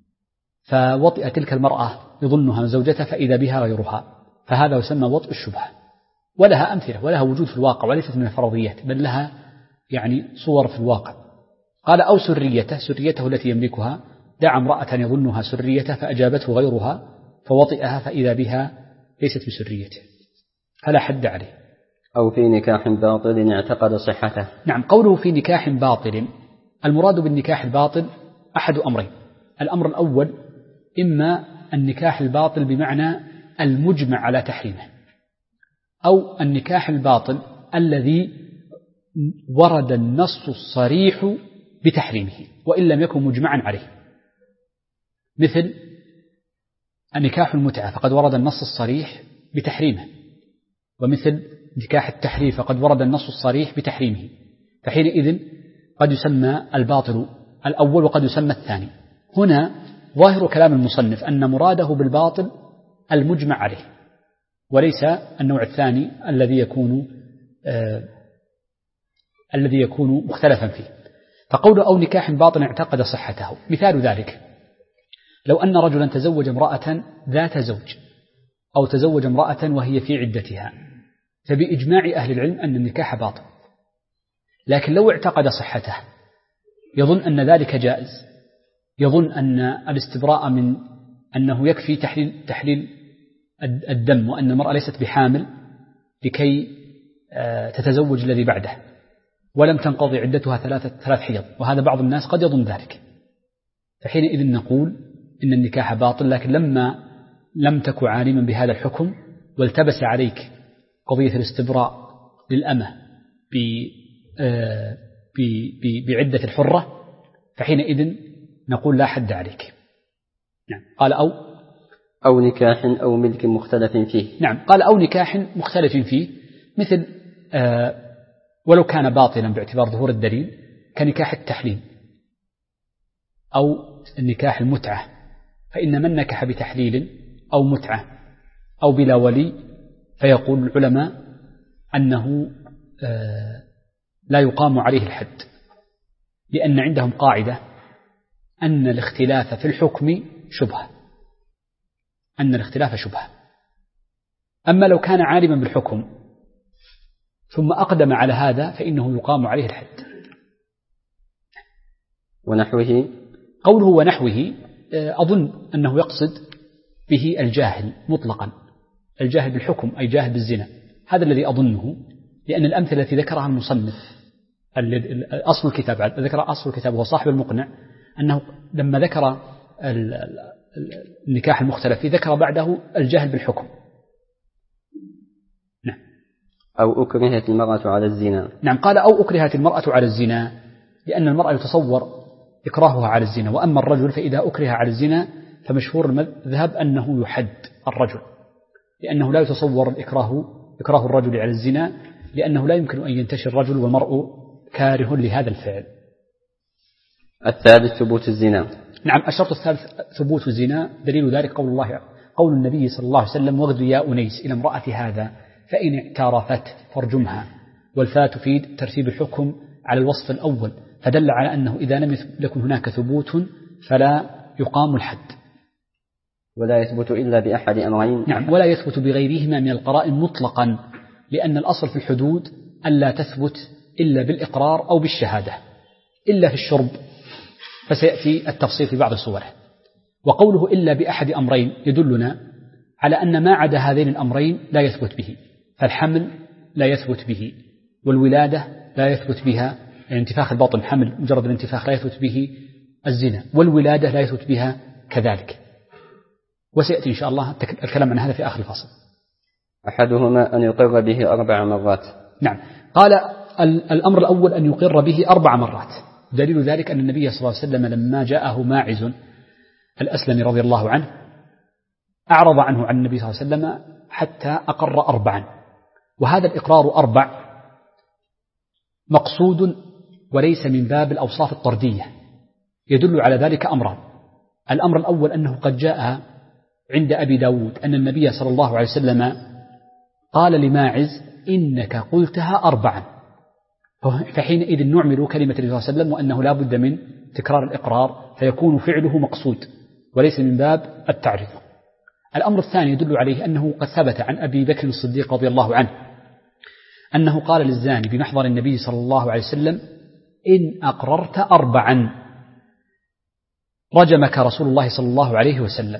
فوطئ تلك المرأة يظنها زوجته فإذا بها غيرها، فهذا يسمى وطئ الشبهة، ولها أمثلة ولها وجود في الواقع وليست من الفرضيات، بل لها يعني صور في الواقع. قال أو سريته التي يملكها، دعا امرأة يظنها سريته فأجابته غيرها فوطئها فإذا بها ليست بسريته، فلا حد عليه. أو في نكاح باطل اعتقد صحته. نعم، قوله في نكاح باطل، المراد بالنكاح الباطل أحد أمرين: الأمر الأول إما النكاح الباطل بمعنى المجمع على تحريمه، أو النكاح الباطل الذي ورد النص الصريح بتحريمه وإن لم يكن مجمعا عليه، مثل النكاح المتعة فقد ورد النص الصريح بتحريمه، ومثل نكاح التحريم فقد ورد النص الصريح بتحريمه، فحينئذ قد يسمى الباطل الأول وقد يسمى الثاني. هنا ظاهر كلام المصنف أن مراده بالباطل المجمع عليه وليس النوع الثاني الذي يكون مختلفا فيه. فقول أو نكاح باطل اعتقد صحته، مثال ذلك لو أن رجلا تزوج امرأة ذات زوج أو تزوج امرأة وهي في عدتها، فبإجماع أهل العلم أن النكاح باطل، لكن لو اعتقد صحته يظن أن ذلك جائز، يظن أن الاستبراء من أنه يكفي تحليل الدم وأن المرأة ليست بحامل لكي تتزوج الذي بعده ولم تنقضي عدتها 3 حيض، وهذا بعض الناس قد يظن ذلك، فحينئذ نقول إن النكاح باطل، لكن لما لم تك عالما بهذا الحكم والتبس عليك قضية الاستبراء للأمة بعدة الحرة فحينئذ نقول لا حد عليك. نعم. قال أو نكاح أو ملك مختلف فيه. نعم، قال أو نكاح مختلف فيه، مثل ولو كان باطلا باعتبار ظهور الدليل كنكاح التحليل أو النكاح المتعة، فإن من نكح بتحليل أو متعة أو بلا ولي فيقول العلماء أنه لا يقام عليه الحد، لأن عندهم قاعدة أن الاختلاف في الحكم شبهة، أن الاختلاف شبهة. أما لو كان عالما بالحكم ثم أقدم على هذا فإنه يقام عليه الحد. ونحوه قوله ونحوه أظن أنه يقصد به الجاهل مطلقا، الجاهل بالحكم أي جاهل بالزنا، هذا الذي أظنه، لأن الأمثلة التي ذكرها المصنف أصل الكتاب ذكر أصل الكتاب هو صاحب المقنع، أنه لما ذكر النكاح المختلف فيه ذكر بعده الجاهل بالحكم. نعم. أو أكرهت المرأة على الزنا. نعم، قال أو أكرهت المرأة على الزنا، لأن المرأة يتصور إكراهها على الزنا، وأما الرجل فإذا أكره على الزنا فمشهور المذهب أنه يحد الرجل، لأنه لا يتصور إكراه الرجل على الزنا، لأنه لا يمكن أن ينتشر الرجل والمرء كاره لهذا الفعل. الثالث ثبوت الزنا. نعم، الشرط الثالث ثبوت الزنا، دليل ذلك قول النبي صلى الله عليه وسلم واغد يا أنيس إلى امرأة هذا فإن اعترفت فارجمها، والفاء تفيد ترتيب الحكم على الوصف الأول، فدل على أنه إذا لم يكن هناك ثبوت فلا يقام الحد. ولا يثبت إلا بأحد أمرين. نعم، ولا يثبت بغيرهما من القرائن مطلقا، لأن الأصل في الحدود ألا تثبت إلا بالإقرار أو بالشهادة، إلا في الشرب فسيأتي التفصيل في بعض صوره. وقوله إلا بأحد أمرين يدلنا على أن ما عدا هذين الأمرين لا يثبت به، فالحمل لا يثبت به، والولادة لا يثبت بها، يعني انتفاخ الباطن حمل مجرد الانتفاخ لا يثبت به الزنا، والولادة لا يثبت بها كذلك، وسيأتي إن شاء الله الكلام عن هذا في آخر الفصل. أحدهما أن يقر به 4 مرات. نعم، قال الأمر الأول أن يقر به 4 مرات، دليل ذلك أن النبي صلى الله عليه وسلم لما جاءه ماعز الأسلمي رضي الله عنه أعرض عنه عن النبي صلى الله عليه وسلم حتى أقر 4، وهذا الإقرار 4 مقصود وليس من باب الأوصاف الطردية، يدل على ذلك أمران. الأمر الأول أنه قد جاء عند أبي داود أن النبي صلى الله عليه وسلم قال لماعز إنك قلتها 4، فحينئذ نعمل كلمة النبي صلى الله عليه وسلم وأنه لا بد من تكرار الإقرار، فيكون فعله مقصود وليس من باب التعريض. الأمر الثاني يدل عليه أنه قد ثبت عن أبي بكر الصديق رضي الله عنه أنه قال للزاني بمحضر النبي صلى الله عليه وسلم إن أقررت 4 رجمك رسول الله صلى الله عليه وسلم،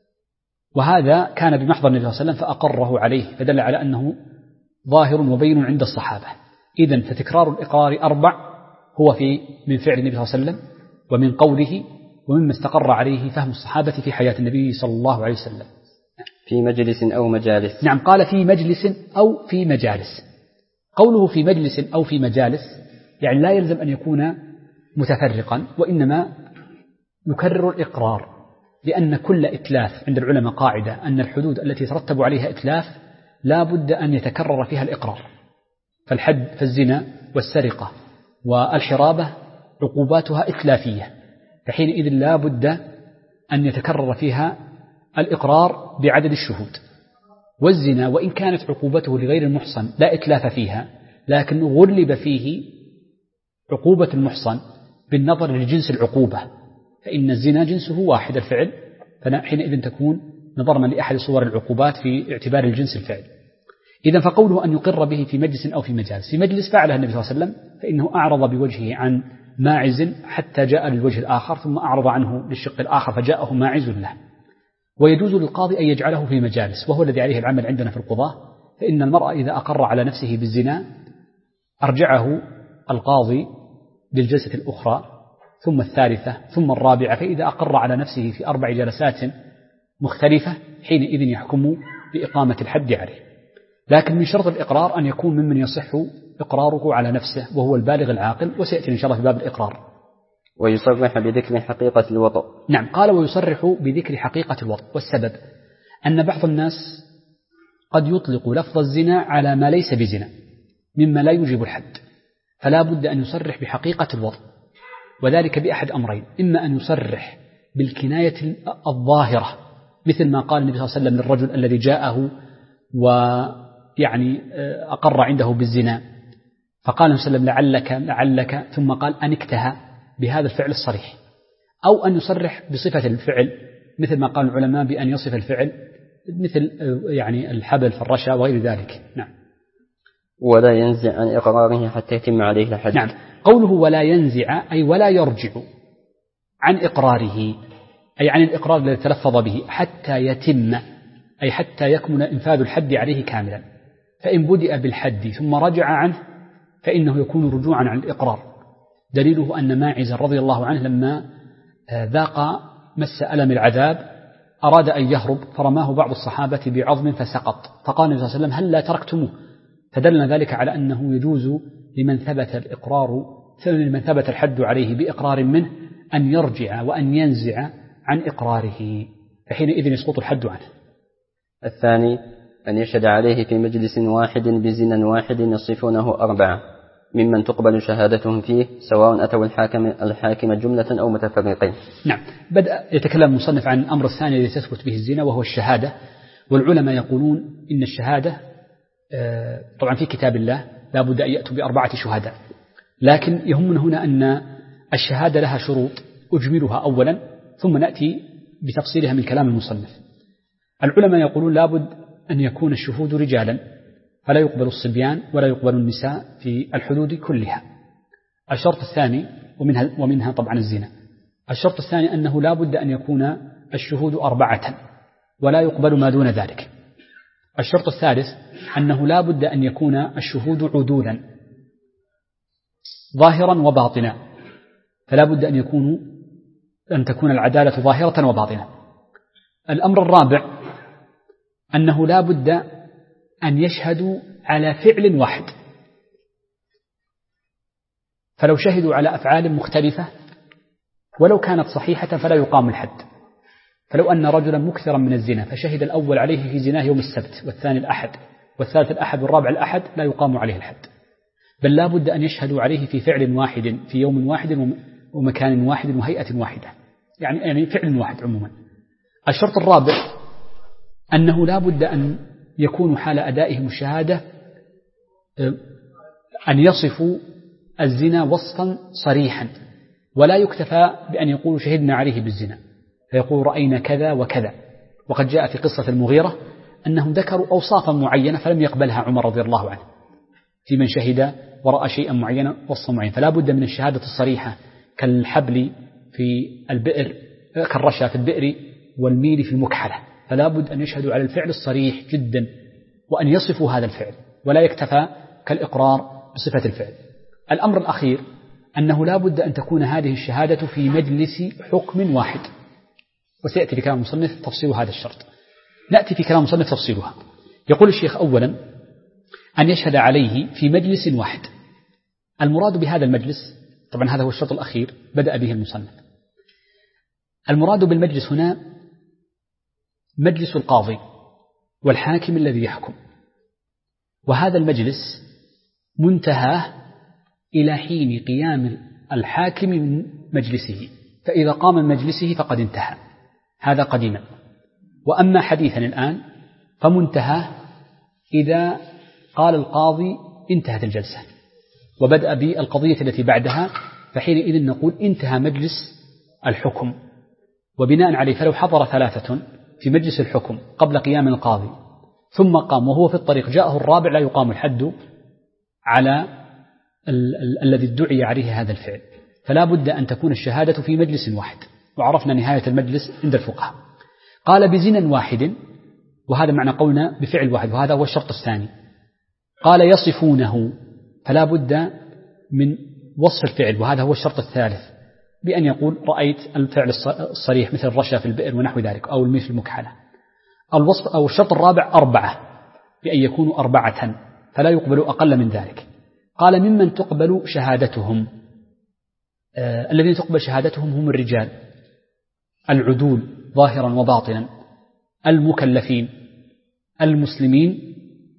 وهذا كان بمحضر النبي صلى الله عليه وسلم فأقره عليه، فدل على أنه ظاهر وبين عند الصحابة. إذن فتكرار الإقرار 4 هو من فعل النبي صلى الله عليه وسلم ومن قوله ومما استقر عليه فهم الصحابة في حياة النبي صلى الله عليه وسلم. في مجلس أو مجالس. نعم، قال في مجلس أو في مجالس. قوله في مجلس أو في مجالس يعني لا يلزم أن يكون متفرقا، وإنما يكرر الإقرار، لأن كل إتلاف عند العلماء قاعدة أن الحدود التي يترتب عليها إتلاف لا بد أن يتكرر فيها الإقرار، فالحد فالزنا والسرقة والحرابة عقوباتها إتلافية، فحينئذ لا بد أن يتكرر فيها الإقرار بعدد الشهود. والزنا وإن كانت عقوبته لغير المحصن لا إتلاف فيها، لكن غلب فيه عقوبة المحصن بالنظر لجنس العقوبة، فإن الزنا جنسه واحد الفعل، فحينئذ تكون نظرا لأحد صور العقوبات في اعتبار الجنس الفعل. إذا فقوله أن يقر به في مجلس أو في مجالس، في مجلس فعلها النبي صلى الله عليه وسلم فإنه أعرض بوجهه عن ماعز حتى جاء للوجه الآخر، ثم أعرض عنه للشق الآخر فجاءه ماعز له. ويجوز للقاضي أن يجعله في مجالس، وهو الذي عليه العمل عندنا في القضاة، فإن المرأة إذا أقر على نفسه بالزنا أرجعه القاضي للجلسة الأخرى ثم الثالثة ثم الرابعة، فإذا أقر على نفسه في 4 جلسات مختلفة حينئذ يحكم بإقامة الحد عليه. لكن من شرط الإقرار أن يكون ممن يصح إقراره على نفسه وهو البالغ العاقل، وسيأتي إن شاء الله في باب الإقرار. ويصرح بذكر حقيقة الوطء. نعم، قال ويصرح بذكر حقيقة الوطء، والسبب أن بعض الناس قد يطلق لفظ الزنا على ما ليس بزنا مما لا يوجب الحد، فلا بد أن يصرح بحقيقة الوطء، وذلك بأحد أمرين: إما أن يصرح بالكناية الظاهرة مثل ما قال النبي صلى الله عليه وسلم للرجل الذي جاءه ويعني أقر عنده بالزنا، فقال النبي صلى الله عليه وسلم لعلك ثم قال أنكتها بهذا الفعل الصريح، أو أن يصرح بصفة الفعل مثل ما قال العلماء بأن يصف الفعل مثل يعني الحبل في الرشا وغير ذلك. نعم. ولا ينزع عن إقراره حتى يتم عليه الحد. نعم، قوله ولا ينزع أي ولا يرجع عن إقراره، أي عن الإقرار الذي تلفظ به، حتى يتم، أي حتى يكمل إنفاذ الحد عليه كاملا. فإن بدأ بالحد ثم رجع عنه فإنه يكون رجوعا عن الإقرار. دليله أن ماعز رضي الله عنه لما ذاق مس ألم العذاب أراد أن يهرب، فرماه بعض الصحابة بعظم فسقط، فقال النبي صلى الله عليه وسلم: هل لا تركتموه؟ فدلنا ذلك على أنه يجوز لمن ثبت الإقرار، لمن ثبت الحد عليه بإقرار منه، أن يرجع وأن ينزع عن إقراره، فحينئذ يسقط الحد عنه. الثاني أن يشهد عليه في مجلس واحد بزنا واحد يصفونه 4 ممن تقبل شهادتهم فيه، سواء أتوا الحاكم جملة أو متفرقين. نعم، بدأ يتكلم المصنف عن الأمر الثاني الذي تثبت به الزنا، وهو الشهادة. والعلماء يقولون إن الشهادة طبعا في كتاب الله لا بد أن يأتوا ب4 شهداء، لكن يهمنا هنا أن الشهادة لها شروط أجملها أولا ثم نأتي بتفصيلها من كلام المصنف. العلماء يقولون لا بد أن يكون الشهود رجالا، فلا يقبل الصبيان ولا يقبل النساء في الحدود كلها. الشرط الثاني ومنها طبعا الزنا. الشرط الثاني أنه لا بد أن يكون الشهود 4 ولا يقبل ما دون ذلك. الشرط الثالث أنه لا بد أن يكون الشهود عدولا ظاهرا وباطنا، فلا بد أن تكون العدالة ظاهرة وباطنة. الأمر الرابع أنه لا بد أن يشهدوا على فعل واحد، فلو شهدوا على أفعال مختلفة ولو كانت صحيحة فلا يقام الحد. فلو أن رجلا مكثرا من الزنا فشهد الأول عليه في زناه يوم السبت، والثاني الأحد، والثالث الأحد، والرابع الأحد، لا يقام عليه الحد، بل لا بد أن يشهدوا عليه في فعل واحد في يوم واحد ومكان واحد وهيئة واحدة، يعني فعل واحد عموما. الشرط الرابع أنه لا بد أن يكون حال أدائهم الشهادة أن يصفوا الزنا وصفا صريحا، ولا يكتفى بأن يقولوا شهدنا عليه بالزنا، فيقول رأينا كذا وكذا. وقد جاء في قصة المغيرة أنهم ذكروا أوصافا معينة فلم يقبلها عمر رضي الله عنه في من شهد ورأى شيئا معينا وصفا معين. فلا بد من الشهادة الصريحة كالحبل في البئر، كالرشا في البئر والميل في المكحلة، فلا بد أن يشهدوا على الفعل الصريح جدا وأن يصفوا هذا الفعل، ولا يكتفى كالإقرار بصفة الفعل. الأمر الأخير أنه لا بد أن تكون هذه الشهادة في مجلس حكم واحد، وسيأتي في كلام المصنف تفصيل هذا الشرط. نأتي في كلام المصنف تفصيلها. يقول الشيخ أولا أن يشهد عليه في مجلس واحد. المراد بهذا المجلس، طبعا هذا هو الشرط الأخير بدأ به المصنف، المراد بالمجلس هنا مجلس القاضي والحاكم الذي يحكم، وهذا المجلس منتهاه إلى حين قيام الحاكم من مجلسه، فإذا قام من مجلسه فقد انتهى، هذا قديما. وأما حديثا الآن فمنتهاه إذا قال القاضي انتهت الجلسة وبدأ بالقضية التي بعدها، فحينئذ نقول انتهى مجلس الحكم. وبناء عليه فلو حضر 3 في مجلس الحكم قبل قيام القاضي ثم قام وهو في الطريق جاءه الرابع لا يقام الحد على الذي ادعي عليه هذا الفعل، فلا بد أن تكون الشهادة في مجلس واحد. وعرفنا نهاية المجلس عند الفقهاء. قال بزنا واحد، وهذا معنى قولنا بفعل واحد، وهذا هو الشرط الثاني. قال يصفونه، فلا بد من وصف الفعل، وهذا هو الشرط الثالث، بأن يقول رأيت الفعل الصريح مثل الرشا في البئر ونحو ذلك، أو الميل في المكحلة. الوصف أو الشرط الرابع 4، بأن يكونوا 4 فلا يقبل أقل من ذلك. قال ممن تقبل شهادتهم، الذين تقبل شهادتهم هم الرجال العدول ظاهرا وباطنا المكلفين المسلمين،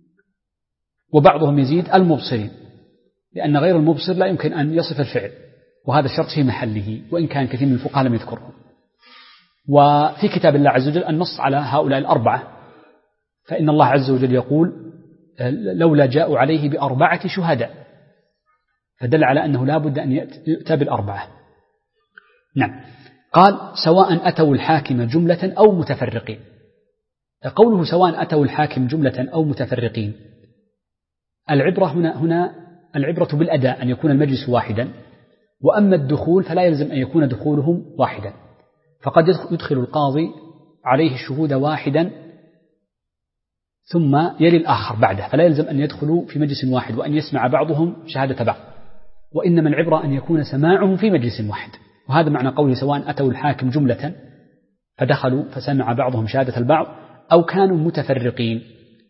وبعضهم يزيد المبصرين، لأن غير المبصر لا يمكن أن يصف الفعل، وهذا الشرط في محله وإن كان كثير من الفقهاء لم يذكره. وفي كتاب الله عز وجل النص على هؤلاء 4، فإن الله عز وجل يقول لولا جاءوا عليه ب4 شهداء، فدل على أنه لا بد أن يؤتى بال4. نعم. قال سواء أتوا الحاكم جملة أو متفرقين. قوله سواء أتوا الحاكم جملة أو متفرقين، العبرة هنا العبرة بالأداء، أن يكون المجلس واحدا، وأما الدخول فلا يلزم أن يكون دخولهم واحدا، فقد يدخل القاضي عليه الشهود واحدا ثم يلي الآخر بعده، فلا يلزم أن يدخلوا في مجلس واحد وأن يسمع بعضهم شهادة بعض، وإنما العبرة أن يكون سماعهم في مجلس واحد. وهذا معنى قوله سواء أتوا الحاكم جملة فدخلوا فسمع بعضهم شهادة البعض أو كانوا متفرقين.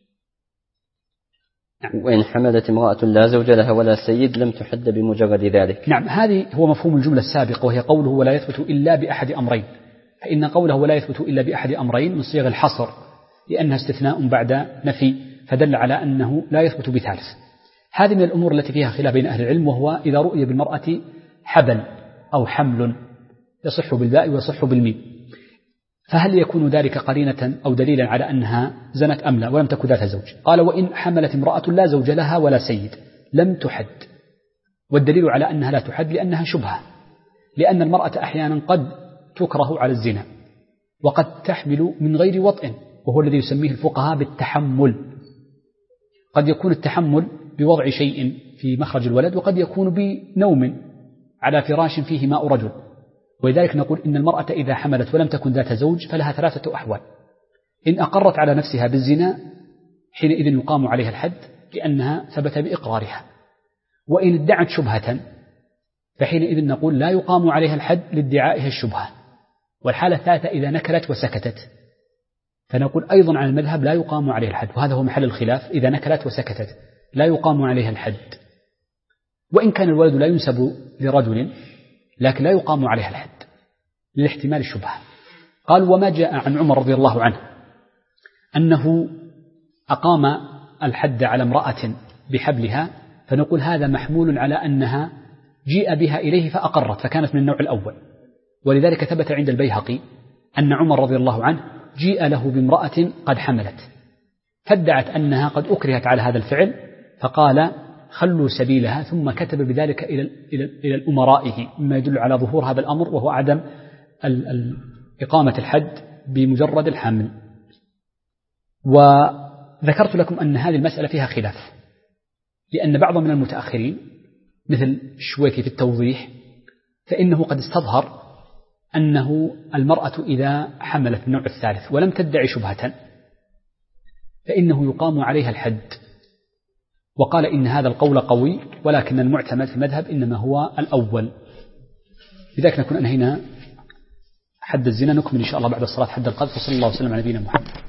وإن حملت امرأة لا زوج لها ولا سيد لم تحد بمجرد ذلك. نعم، هذه هو مفهوم الجملة السابقة، وهي قوله ولا يثبت إلا بأحد أمرين، فإن قوله ولا يثبت إلا بأحد أمرين من صيغ الحصر لأنها استثناء بعد نفي، فدل على أنه لا يثبت بثالث. هذه من الأمور التي فيها خلاف بين أهل العلم، وهو إذا رؤي بالمرأة حبل أو حمل يصح بالباء ويصح بالميم، فهل يكون ذلك قرينة أو دليلا على أنها زنت أم لا ولم تكن ذات زوج؟ قال وإن حملت امرأة لا زوج لها ولا سيد لم تحد، والدليل على أنها لا تحد لأنها شبهة، لأن المرأة أحيانا قد تكره على الزنا وقد تحمل من غير وطئ، وهو الذي يسميه الفقهاء بالتحمل. قد يكون التحمل بوضع شيء في مخرج الولد، وقد يكون بنوم على فراش فيه ماء رجل، ولذلك نقول إن المرأة إذا حملت ولم تكن ذات زوج فلها ثلاثة أحوال: إن أقرت على نفسها بالزنا حينئذ يقام عليها الحد لأنها ثبت بإقرارها، وإن ادعت شبهة فحينئذ نقول لا يقام عليها الحد لادعائها الشبهة. والحالة الثالثة إذا نكلت وسكتت، فنقول أيضا عن المذهب لا يقام عليها الحد، وهذا هو محل الخلاف. إذا نكلت وسكتت لا يقام عليها الحد، وإن كان الولد لا ينسب لرجل لكن لا يقام عليها الحد لاحتمال الشبهة. قال وما جاء عن عمر رضي الله عنه أنه أقام الحد على امرأة بحبلها، فنقول هذا محمول على أنها جيء بها إليه فأقرت فكانت من النوع الأول. ولذلك ثبت عند البيهقي أن عمر رضي الله عنه جيء له بامرأة قد حملت فادعت أنها قد أكرهت على هذا الفعل، فقال خلوا سبيلها، ثم كتب بذلك إلى الأمرائه، مما يدل على ظهور هذا الأمر وهو عدم إقامة الحد بمجرد الحمل. وذكرت لكم أن هذه المسألة فيها خلاف، لأن بعض من المتأخرين مثل الشويكي في التوضيح فإنه قد استظهر أنه المرأة إذا حملت النوع الثالث ولم تدعي شبهة فإنه يقام عليها الحد، وقال إن هذا القول قوي، ولكن المعتمد في المذهب إنما هو الأول. لذلك نكون أنهينا حد الزنا، نكمل إن شاء الله بعد الصلاة حد القذف. وصلى الله وسلم على نبينا محمد.